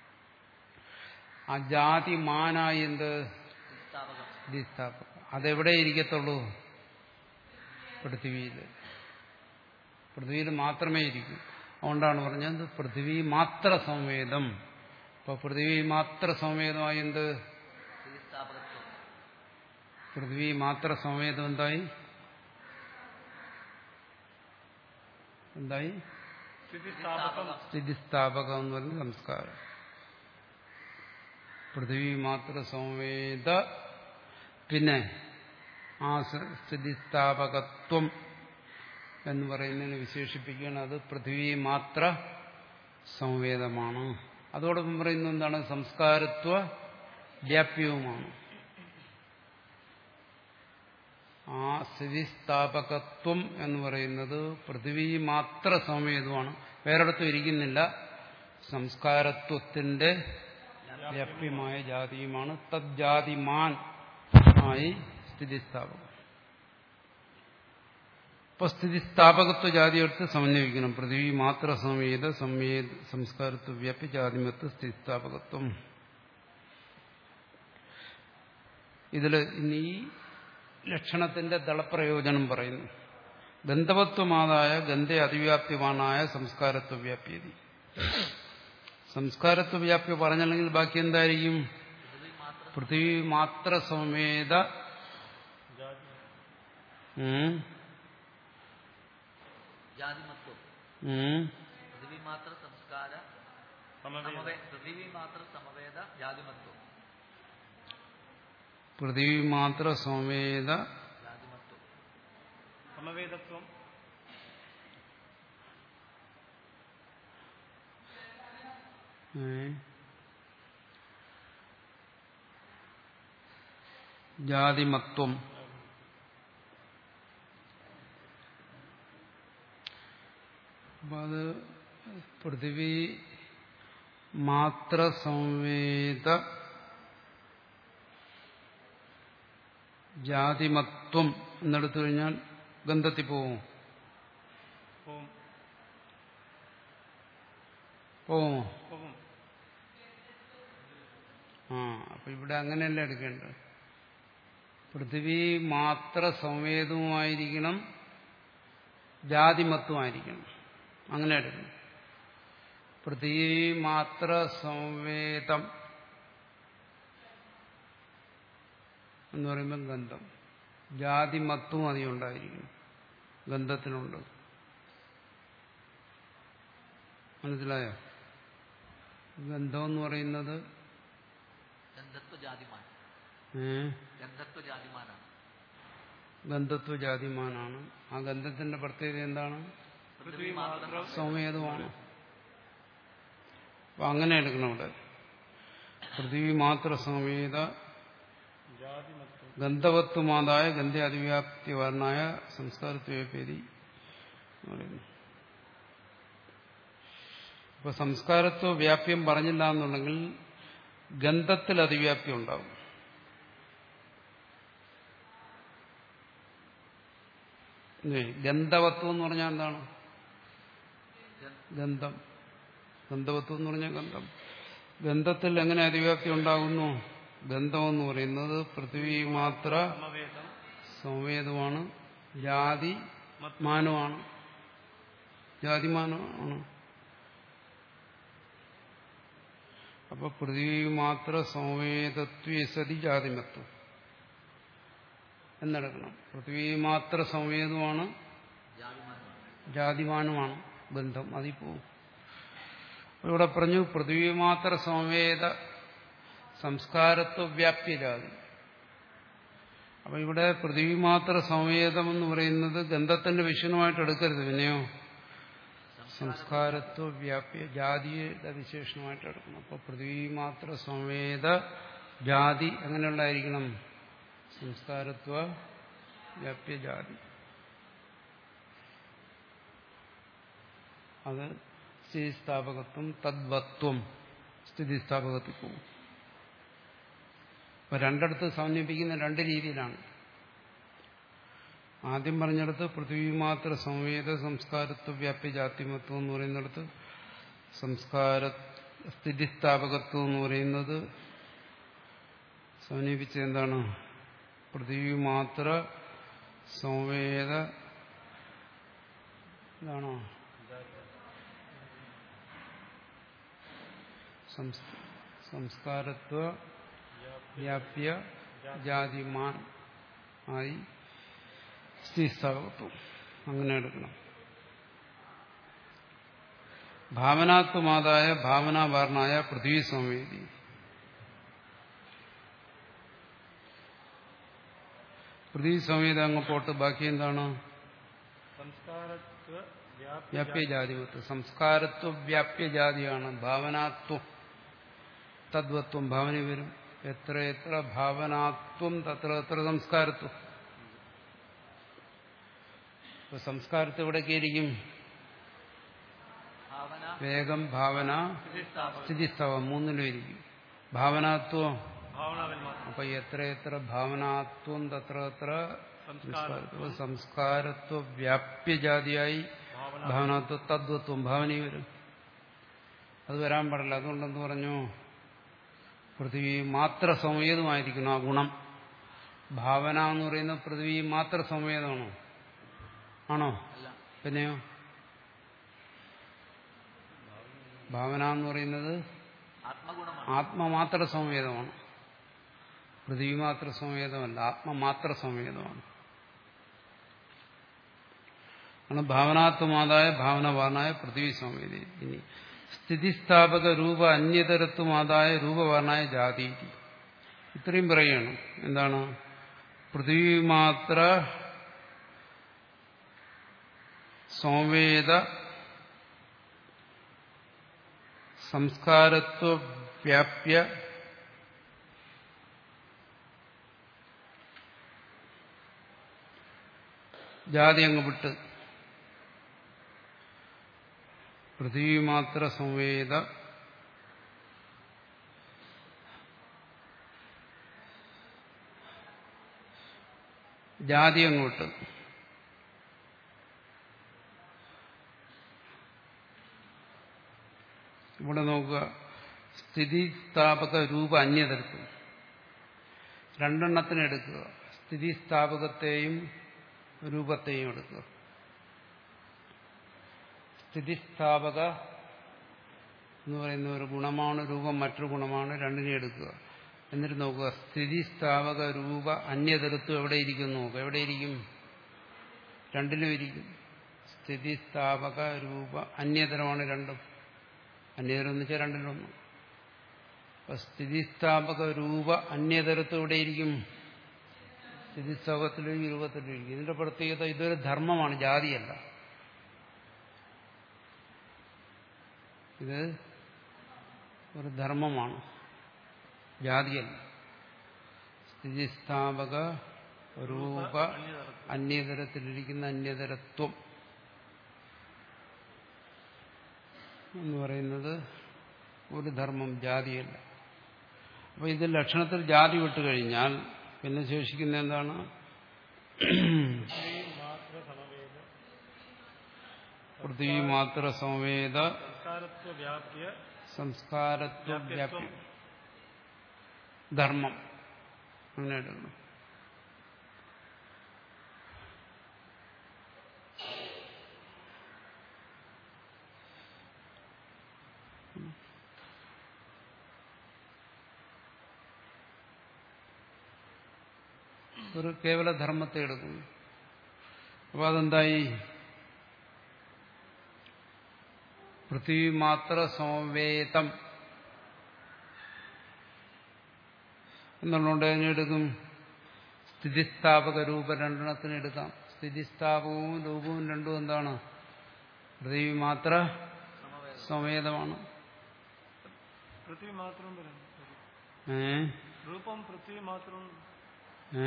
ആ ജാതി മാനായി എന്ത്? സ്ഥിതിസ്ഥാപകം. അതെവിടെ ഇരിക്കത്തുള്ളൂ? പൃഥ്വിയിൽ. പൃഥ്വിയിൽ മാത്രമേ ഇരിക്കൂ. അതുകൊണ്ടാണ് പറഞ്ഞത് പൃഥ്വി മാത്ര സംവേദം. ഇപ്പൊ പൃഥ്വി മാത്ര സംവേദമായി എന്ത്? പൃഥ്വി മാത്ര സംവേദം എന്തായി? എന്തായി? സ്ഥിതിസ്ഥാപകം എന്ന് പറയുന്ന സംസ്കാരം. പൃഥ്വി മാത്ര സംവേദ. പിന്നെ ആ സ്ഥിതിസ്ഥാപകത്വം എന്ന് പറയുന്നതിന് വിശേഷിപ്പിക്കുകയാണ്. അത് പൃഥ്വി മാത്ര സംവേദമാണ്. അതോടൊപ്പം പറയുന്നത് എന്താണ്? സംസ്കാരത്വ വ്യാപ്യവുമാണ്. ആ സ്ഥിതിസ്ഥാപകത്വം എന്ന് പറയുന്നത് പൃഥ്വി മാത്ര സംവേദമാണ്. വേറെടുത്തും ഇരിക്കുന്നില്ല. സംസ്കാരത്വത്തിന്റെ വ്യാപ്യമായ ജാതിയുമാണ്. തജ്ജാതിമാൻ ആയി സ്ഥിതിസ്ഥാപകം. ഇപ്പൊ സ്ഥിതിസ്ഥാപകത്വ ജാതിയെടുത്ത് സമന്വയിക്കണം. പൃഥ്വി മാത്ര സമേത സംവേദ സംസ്കാരത്വ വ്യാപ്തി ജാതിമത്ത് സ്ഥിതിസ്ഥാപകത്വം. ഇതിൽ ഇനി ഈ ലക്ഷണത്തിന്റെ ദളപ്രയോജനം പറയുന്നു. ഗന്ധവത്വമാതായ ഗന്ധ അതിവ്യാപ്യമാനായ സംസ്കാരത്വ വ്യാപ്യതി. സംസ്കാരത്വ വ്യാപ്തി പറഞ്ഞല്ലെങ്കിൽ ബാക്കി എന്തായിരിക്കും? പൃഥ്വി മാത്ര സമേത ജാതിമത്വം. പൃഥ്വി മാത്ര സംസ്കാര പൃഥ്വി മാത്ര സമവേദ ജാതിമത്വം. പൃഥ്വി മാത്ര സമവേദ ജാതിമത്വം. സമവേദത്വം. ജാതിമത്വം. അപ്പൊ അത് പൃഥ്വി മാത്ര സംവേദ ജാതിമത്വം എന്നെടുത്തു കഴിഞ്ഞാൽ ഗന്ധത്തിൽ പോവും. പോവുമോ? ആ അപ്പൊ ഇവിടെ അങ്ങനെയല്ല എടുക്കേണ്ടത്. പൃഥ്വി മാത്ര സംവേദവുമായിരിക്കണം, ജാതിമത്വമായിരിക്കണം. അങ്ങനെ എടുക്കണം. പൃഥ്വി മാത്ര സംവേദം എന്ന് പറയുമ്പോൾ ഗന്ധം, ജാതിമത്വം അതിലുണ്ടായിരിക്കും. ഗന്ധത്തിനുണ്ട്. മനസ്സിലായോ? ഗന്ധം എന്ന് പറയുന്നത് ഗന്ധത്വ ജാതിമാനാണ്. ആ ഗന്ധത്തിന്റെ പ്രത്യേകത എന്താണ്? സൗമ്യതുമാണ്. അപ്പൊ അങ്ങനെ എടുക്കണം. ഇവിടെ പൃഥ്വി മാത്ര സംവേദ ഗന്ധവത്വമാതായ ഗന്ധ അതിവ്യാപ്തി വർണ്ണായ സംസ്കാരത്വപേരി പറയുന്നു. അപ്പൊ സംസ്കാരത്വ വ്യാപ്യം പറഞ്ഞില്ല എന്നുണ്ടെങ്കിൽ ഗന്ധത്തിൽ അതിവ്യാപ്തി ഉണ്ടാവും. ഗന്ധവത്വം എന്ന് പറഞ്ഞാൽ എന്താണ്? ഗന്ധം. ഗന്ധവത്വം എന്ന് പറഞ്ഞാൽ ഗന്ധം. ഗന്ധത്തിൽ എങ്ങനെ അതിവ്യാപ്തി ഉണ്ടാകുന്നു? ഗന്ധം എന്ന് പറയുന്നത് പൃഥ്വി മാത്ര സംവേദമാണ്, ജാതി മാനമാണ്. ജാതിമാനമാണ്. അപ്പൊ പൃഥ്വി മാത്ര സംവേദത്വ സതി ജാതിമത്വം എന്നെടുക്കണം. പൃഥ്വി മാത്ര സംവേദമാണ്, ജാതിമാനുമാണ് ബന്ധം. അതിൽ പോവും. ഇവിടെ പറഞ്ഞു പൃഥ്വി മാത്ര സംവേദ സംസ്കാരത്വ വ്യാപ്തി ജാതി. അപ്പൊ ഇവിടെ പൃഥ്വി മാത്ര സംവേദം എന്ന് പറയുന്നത് ഗന്ധത്തിന്റെ വിഷയമായിട്ട് എടുക്കരുത്. പിന്നെയോ സംസ്കാരത്വ വ്യാപ്യ ജാതിയുടെ വിശേഷണമായിട്ട് എടുക്കണം. അപ്പൊ പൃഥ്വി മാത്ര സംവേദ ജാതി എങ്ങനെയുള്ളതായിരിക്കണം? സംസ്കാരത്വ വ്യാപ്യ ജാതി. അത് സ്ഥിതിസ്ഥാപകത്വം തദ്വത്വം സ്ഥിതിസ്ഥാപകത്തിൽ പോകും. അപ്പൊ രണ്ടിടത്ത് സമന്വയിപ്പിക്കുന്ന രണ്ട് രീതിയിലാണ്. ആദ്യം പറഞ്ഞിടത്ത് പൃഥ്വി മാത്ര സംവേദ സംസ്കാരത്വ വ്യാപ്യ ജാതിമത്വം എന്ന് പറയുന്നിടത്ത് സംസ്കാര സ്ഥിതിസ്ഥാപകത്വം എന്ന് പറയുന്നത് സമന്വയിപ്പിച്ചത് എന്താണ്? പൃഥ്വി മാത്ര സംവേദ എന്താണോ സംസ്കാരത്വ വ്യാപ്യ ജാതിമാൻ ആയി സ്ഥിതിസ്ഥാപകത്വം അങ്ങനെ എടുക്കണം. ഭാവനാത്വമാതായ ഭാവനാവാർണായ പൃഥ്വി സംവേദി. പൃഥ്വി സംവേദ അങ്ങ് പോട്ട് ബാക്കി എന്താണ്? വ്യാപ്യജാതിമത്വം. സംസ്കാരത്വ വ്യാപ്യജാതിയാണ്. ഭാവനാത്വം തദ്വത്വം ഭാവന വരും. എത്ര എത്ര ഭാവനാത്വം തത്ര എത്ര സംസ്കാരത്വം. ഇപ്പൊ സംസ്കാരത്വം എവിടേക്കായിരിക്കും? വേഗം ഭാവന സ്ഥിതിസ്ഥാവം മൂന്നിലും ഇരിക്കും. ഭാവനാത്വം ഭാവനാവിൽ മാത്രം. അപ്പൊ എത്രയെത്ര ഭാവനാത്വം തത്ര എത്ര സംസ്കാരത്വ വ്യാപ്യജാതിയായി ഭാവനാത്വ തദ്വത്വം ഭാവനയിൽ വരും. അത് വരാൻ പാടില്ല. അതുകൊണ്ടെന്ന് പറഞ്ഞു, പൃഥ്വി മാത്ര സംവേദമായിരിക്കണം ആ ഗുണം. ഭാവന എന്ന് പറയുന്നത് പൃഥ്വി മാത്ര സംവേദമാണോ? ആണോ? പിന്നെയോ ഭാവന എന്ന് പറയുന്നത് ആത്മമാത്ര സംവേദമാണ്. പൃഥ്വി മാത്ര സംവേദമല്ല, ആത്മമാത്ര സംവേദമാണ്. ആണ് ഭാവനാത്വമാതായ ഭാവനവാനായ പൃഥ്വി സംവേദി. ഇനി സ്ഥിതിസ്ഥാപക രൂപ അന്യതരത്വമാതായ രൂപവാനായ ജാതി. ഇത്രയും പറയണം. എന്താണ്? പൃഥ്വി മാത്ര സംവേദ സംസ്കാരത്വ വ്യാപ്യ ജാതി അങ്ങ് വിട്ട് പൃഥ്വി മാത്ര സംവേദ ജാതി അങ്ങ് വിട്ട് ഇവിടെ നോക്കുക. സ്ഥിതിസ്ഥാപക രൂപ അന്യതരത്വം രണ്ടെണ്ണത്തിന് എടുക്കുക. സ്ഥിതിസ്ഥാപകത്തെയും രൂപത്തെയും എടുക്കുക. സ്ഥിതിസ്ഥാപക എന്ന് പറയുന്ന ഒരു ഗുണമാണ്, രൂപം മറ്റൊരു ഗുണമാണ്. രണ്ടിനെ എടുക്കുക. എന്നിട്ട് നോക്കുക, സ്ഥിതിസ്ഥാപക രൂപ അന്യതരത്വം എവിടെ ഇരിക്കും നോക്കുക. എവിടെയിരിക്കും? രണ്ടിലും ഇരിക്കും. സ്ഥിതിസ്ഥാപക രൂപ അന്യതരമാണ് രണ്ടും. അന്യതരം എന്ന് വെച്ചാൽ രണ്ടിലൊന്നും. അപ്പൊ സ്ഥിതിസ്ഥാപക രൂപ അന്യതരത്വം എവിടെയിരിക്കും? സ്ഥിതിസ്ഥാപകത്തിലും രൂപത്തിലും ഇരിക്കും. ഇതിന്റെ പ്രത്യേകത ഇതൊരു ധർമ്മമാണ്, ജാതിയല്ല. ഇത് ഒരു ധർമ്മമാണ്, ജാതിയല്ല. സ്ഥിതിസ്ഥാപക രൂപ അന്യതരത്തിലിരിക്കുന്ന അന്യതരത്വം എന്ന് പറയുന്നത് ഒരു ധർമ്മം, ജാതിയല്ല. അപ്പൊ ഇത് ലക്ഷണത്തിൽ ജാതി വിട്ടു കഴിഞ്ഞാൽ പിന്നെ ശേഷിക്കുന്ന എന്താണ്? പൃഥ്വി മാത്ര സംവേദ സംസ്കാരത്വ വ്യാപ്യ ധർമ്മം. അങ്ങനെ എടുക്കണം. ഒരു കേവല ധർമ്മത്തെ എടുക്കുന്നു. അപ്പൊ അതെന്തായി? പൃഥ്വി മാത്ര സംവേദം എന്നുള്ളതുകൊണ്ട് അതിനെടുക്കും. സ്ഥിതിസ്ഥാപക രൂപ രണ്ടെണ്ണത്തിന് എടുക്കാം. സ്ഥിതിസ്ഥാപകവും രൂപവും രണ്ടും എന്താണ്? പൃഥ്വി മാത്ര സംവേദമാണ്. പൃഥ്വി മാത്രം ഏ രൂപം പൃഥ്വി മാത്രം ഏ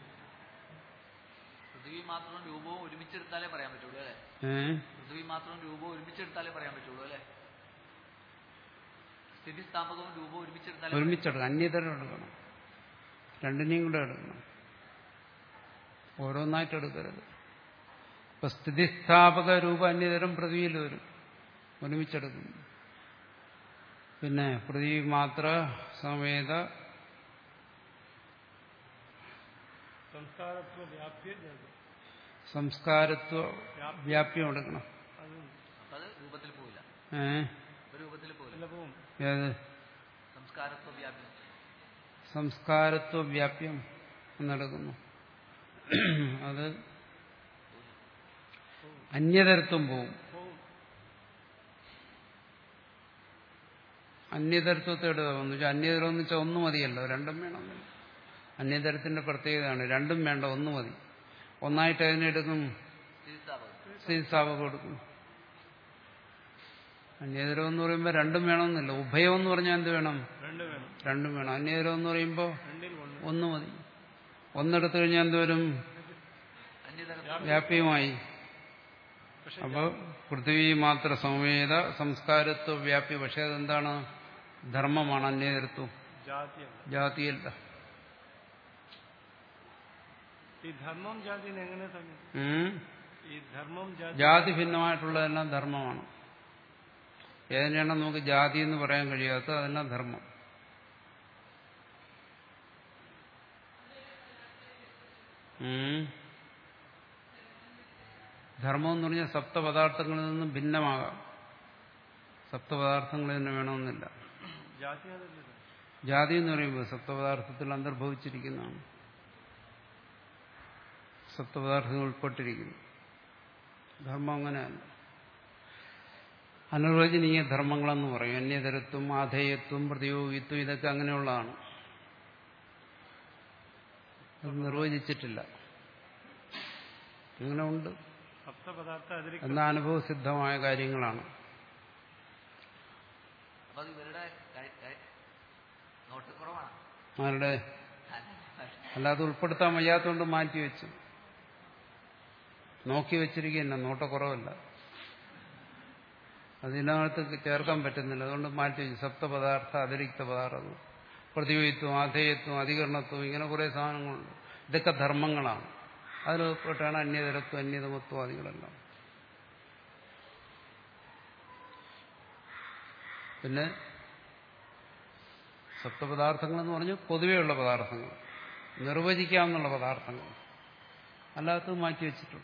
പൃഥ്വി മാത്രവും രൂപവും ഒരുമിച്ചെടുത്താലേ പറയാൻ പറ്റുള്ളൂ അല്ലെ? പൃഥ്വി മാത്രവും രൂപവും ഒരുമിച്ചെടുത്താലേ പറയാൻ പറ്റുള്ളൂ അല്ലെ? സ്ഥിതിസ്ഥാപകവും രൂപവും ഒരുമിച്ചെടുത്താലേ ഒരുമിച്ചെടുക്കണം. അന്യതരം എടുക്കണം. രണ്ടിനെയും കൂടെ എടുക്കണം. ഓരോന്നായിട്ട് എടുക്കരുത്. ഇപ്പൊ സ്ഥിതിസ്ഥാപക രൂപ അന്യതരം പൃഥ്വിയിൽ വരും, ഒരുമിച്ചെടുക്കും. പിന്നെ പൃഥ്വി മാത്ര സമേത സംസ്കാരത്വ വ്യാപ്യ സംസ്കാരത്വ വ്യാപ്യം എടുക്കണം. അത് രൂപത്തിൽ പോയില്ല. ഏഹ് രൂപത്തിൽ പോയില്ല. ഏത്? സംസ്കാരത്വ വ്യാപ്യം. സംസ്കാരത്വ വ്യാപ്യം എന്നെടുക്കുന്നു. അത് അന്യതരത്വം പോവും. അന്യതരത്വത്തെ എടുക്കാമെന്ന് വെച്ചാൽ അന്യതരം എന്ന് വെച്ചാൽ ഒന്നു മതിയല്ലോ, രണ്ടും വേണം. അന്യതരത്തിന്റെ പ്രത്യേകതയാണ് രണ്ടും വേണ്ട, ഒന്ന് മതി. ഒന്നായിട്ട് അതിനെടുക്കും, സ്ഥിതിസ്ഥാപകം എടുക്കും. അന്യതരം എന്ന് പറയുമ്പോൾ രണ്ടും വേണമെന്നില്ല. ഉഭയം എന്ന് പറഞ്ഞാൽ എന്ത് വേണം? രണ്ടും വേണം. അന്യതരം എന്ന് പറയുമ്പോൾ ഒന്ന് മതി. ഒന്നെടുത്തു കഴിഞ്ഞാൽ എന്തുവരും? വ്യാപ്യമായി. അപ്പോൾ പൃഥ്വി മാത്ര സംവേദ സംസ്കാരത്വ വ്യാപ്യ. പക്ഷെ അതെന്താണ്? ധർമ്മമാണ് അന്യതരത്വം. ജാതിയല്ല. ഈ ധർമ്മം ജാതി എങ്ങനെ ഈ ധർമ്മം ജാതി ഭിന്നമായിട്ടുള്ളതെല്ലാം ധർമ്മമാണ്. ഏതിനാണ് നമുക്ക് ജാതി എന്ന് പറയാൻ കഴിയാത്തത് അതെല്ലാം ധർമ്മം. ധർമ്മം എന്ന് പറഞ്ഞാൽ സപ്തപദാർത്ഥങ്ങളിൽ നിന്നും ഭിന്നമാകാം. സപ്തപദാർത്ഥങ്ങൾ തന്നെ വേണമെന്നില്ല. ജാതി എന്ന് പറയുമ്പോൾ സപ്തപദാർത്ഥത്തിൽ അന്തർഭവിച്ചിരിക്കുന്നതാണ്. സപ്തപദാർത്ഥങ്ങൾ ഉൾപ്പെട്ടിരിക്കുന്നു. ധർമ്മം അങ്ങനെയല്ല. അനിർവചനീയ ധർമ്മങ്ങളെന്ന് പറയും. അന്യതരത്വം, ആധേയത്വം, പ്രതിയോഗിത്വം, ഇതൊക്കെ അങ്ങനെയുള്ളതാണ്. അത് നിർവചിച്ചിട്ടില്ല. അങ്ങനെ ഉണ്ട്. എന്നാൽ അനുഭവസിദ്ധമായ കാര്യങ്ങളാണ്. ആരുടെ അല്ലാതെ ഉൾപ്പെടുത്താൻ വയ്യാത്തതുകൊണ്ട് മാറ്റിവെച്ചു. നോക്കി വെച്ചിരിക്കുന്ന നോട്ടക്കുറവല്ല, അതിനകത്ത് ചേർക്കാൻ പറ്റുന്നില്ല. അതുകൊണ്ട് മാറ്റിവെച്ചു. സപ്തപദാർത്ഥ, അതിരിക്ത പദാർത്ഥം, പ്രതിയോഗിത്വം, ആധേയത്വം, അധികരണത്വം, ഇങ്ങനെ കുറെ സാധനങ്ങളുണ്ട്. ഇതൊക്കെ ധർമ്മങ്ങളാണ്. അതിൽപ്പെട്ടാണ് അന്യതരത്വം, അന്യതമത്വാദികളെല്ലാം. പിന്നെ സപ്തപദാർത്ഥങ്ങളെന്ന് പറഞ്ഞു പൊതുവെയുള്ള പദാർത്ഥങ്ങൾ, നിർവചിക്കാവുന്ന പദാർത്ഥങ്ങൾ, അല്ലാത്തത് മാറ്റിവെച്ചിട്ടുണ്ട്.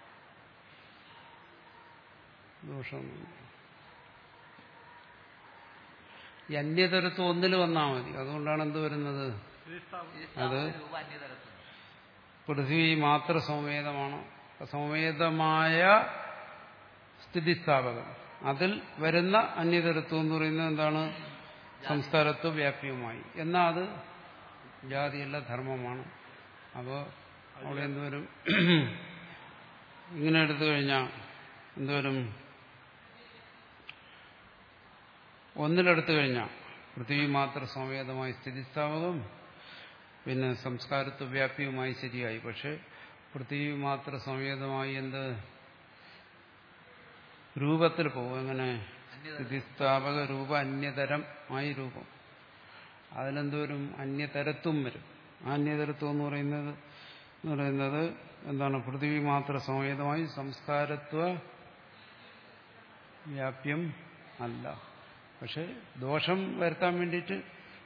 ദോഷമൊന്നും. ഈ അന്യതരത്വം ഒന്നിൽ വന്നാൽ മതി. അതുകൊണ്ടാണ് എന്ത് വരുന്നത്? അത് പൃഥ്വി മാത്ര സമവേദമാണ്. സമവേദമായ സ്ഥിതിസ്ഥാപകം. അതിൽ വരുന്ന അന്യതരത്വം എന്ന് പറയുന്നത് എന്താണ്? സംസ്കാരത്വ വ്യാപ്യവുമായി. എന്നാൽ അത് ജാതിയല്ല, ധർമ്മമാണ്. അപ്പോൾ അവിടെ എന്തുവരും? ഇങ്ങനെ എടുത്തു കഴിഞ്ഞാൽ എന്തുവരും? ഒന്നിലെടുത്തു കഴിഞ്ഞാൽ പൃഥ്വി മാത്ര സമവേദമായി സ്ഥിതിസ്ഥാപകം, പിന്നെ സംസ്കാരത്വ വ്യാപ്യവുമായി ശരിയായി. പക്ഷെ പൃഥ്വി മാത്ര സമവേദമായി എന്ത് രൂപത്തിൽ പോകും? എങ്ങനെ? സ്ഥിതിസ്ഥാപക രൂപ അന്യതരം ആയി രൂപം. അതിലെന്തോരും? അന്യതരത്വം വരും. അന്യതരത്വം എന്ന് പറയുന്നത് എന്ന് പറയുന്നത് എന്താണ്? പൃഥ്വി മാത്ര സമവേദമായി സംസ്കാരത്വ വ്യാപ്യം അല്ല. പക്ഷെ ദോഷം വരുത്താൻ വേണ്ടിയിട്ട്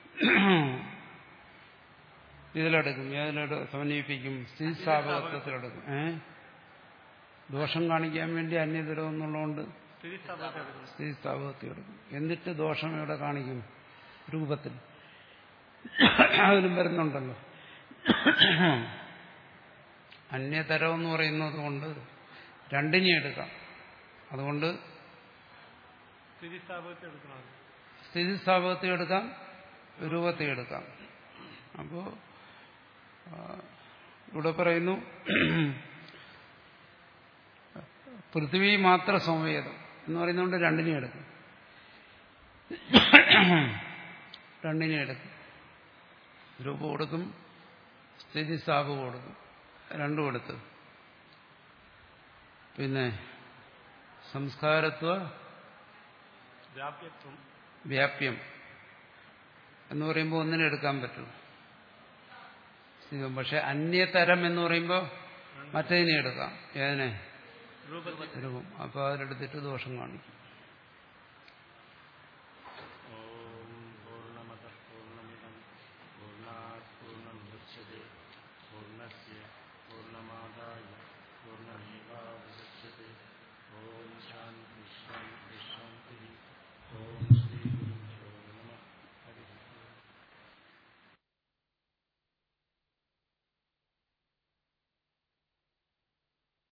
ഇതിലെടുക്കും. ഏതിലെടു സമന്വയിപ്പിക്കും? സ്ഥിതിസ്ഥാപകത്വത്തിലെടുക്കും. ഏ ദോഷം കാണിക്കാൻ വേണ്ടി അന്യതരം എന്നുള്ളതുകൊണ്ട് സ്ഥിതിസ്ഥാപകത്തിൽ എടുക്കും. എന്നിട്ട് ദോഷം എവിടെ കാണിക്കും? രൂപത്തിൽ. അതിലും വരുന്നുണ്ടല്ലോ. അന്യതരം എന്ന് പറയുന്നത് കൊണ്ട് രണ്ടിനെ എടുക്കാം. അതുകൊണ്ട് സ്ഥിതിസ്ഥാപകത്തിൽ എടുക്കാം, രൂപത്തിൽ എടുക്കാം. അപ്പോ ഇവിടെ പറയുന്നു പൃഥ്വി മാത്ര സംവേദം എന്ന് പറയുന്നതുകൊണ്ട് രണ്ടിനെ എടുക്കും. രണ്ടിനെ എടുക്കും. രൂപം കൊടുക്കും, സ്ഥിതിസ്ഥാപകം കൊടുക്കും. രണ്ടും എടുത്ത് പിന്നെ സംസ്കാരത്വ വ്യാപ്യം എന്ന് പറയുമ്പോൾ ഒന്നിനെ എടുക്കാൻ പറ്റും. പക്ഷെ അന്യതരം എന്ന് പറയുമ്പോൾ മറ്റേതിനെ എടുക്കാം. ഏതിനെ? രൂപം. അപ്പൊ അതിലെടുത്തിട്ട് ദോഷം കാണിക്കും. പൂർണ്ണമാദായ പൂർണ്ണമേവാവശിഷ്യത്തെ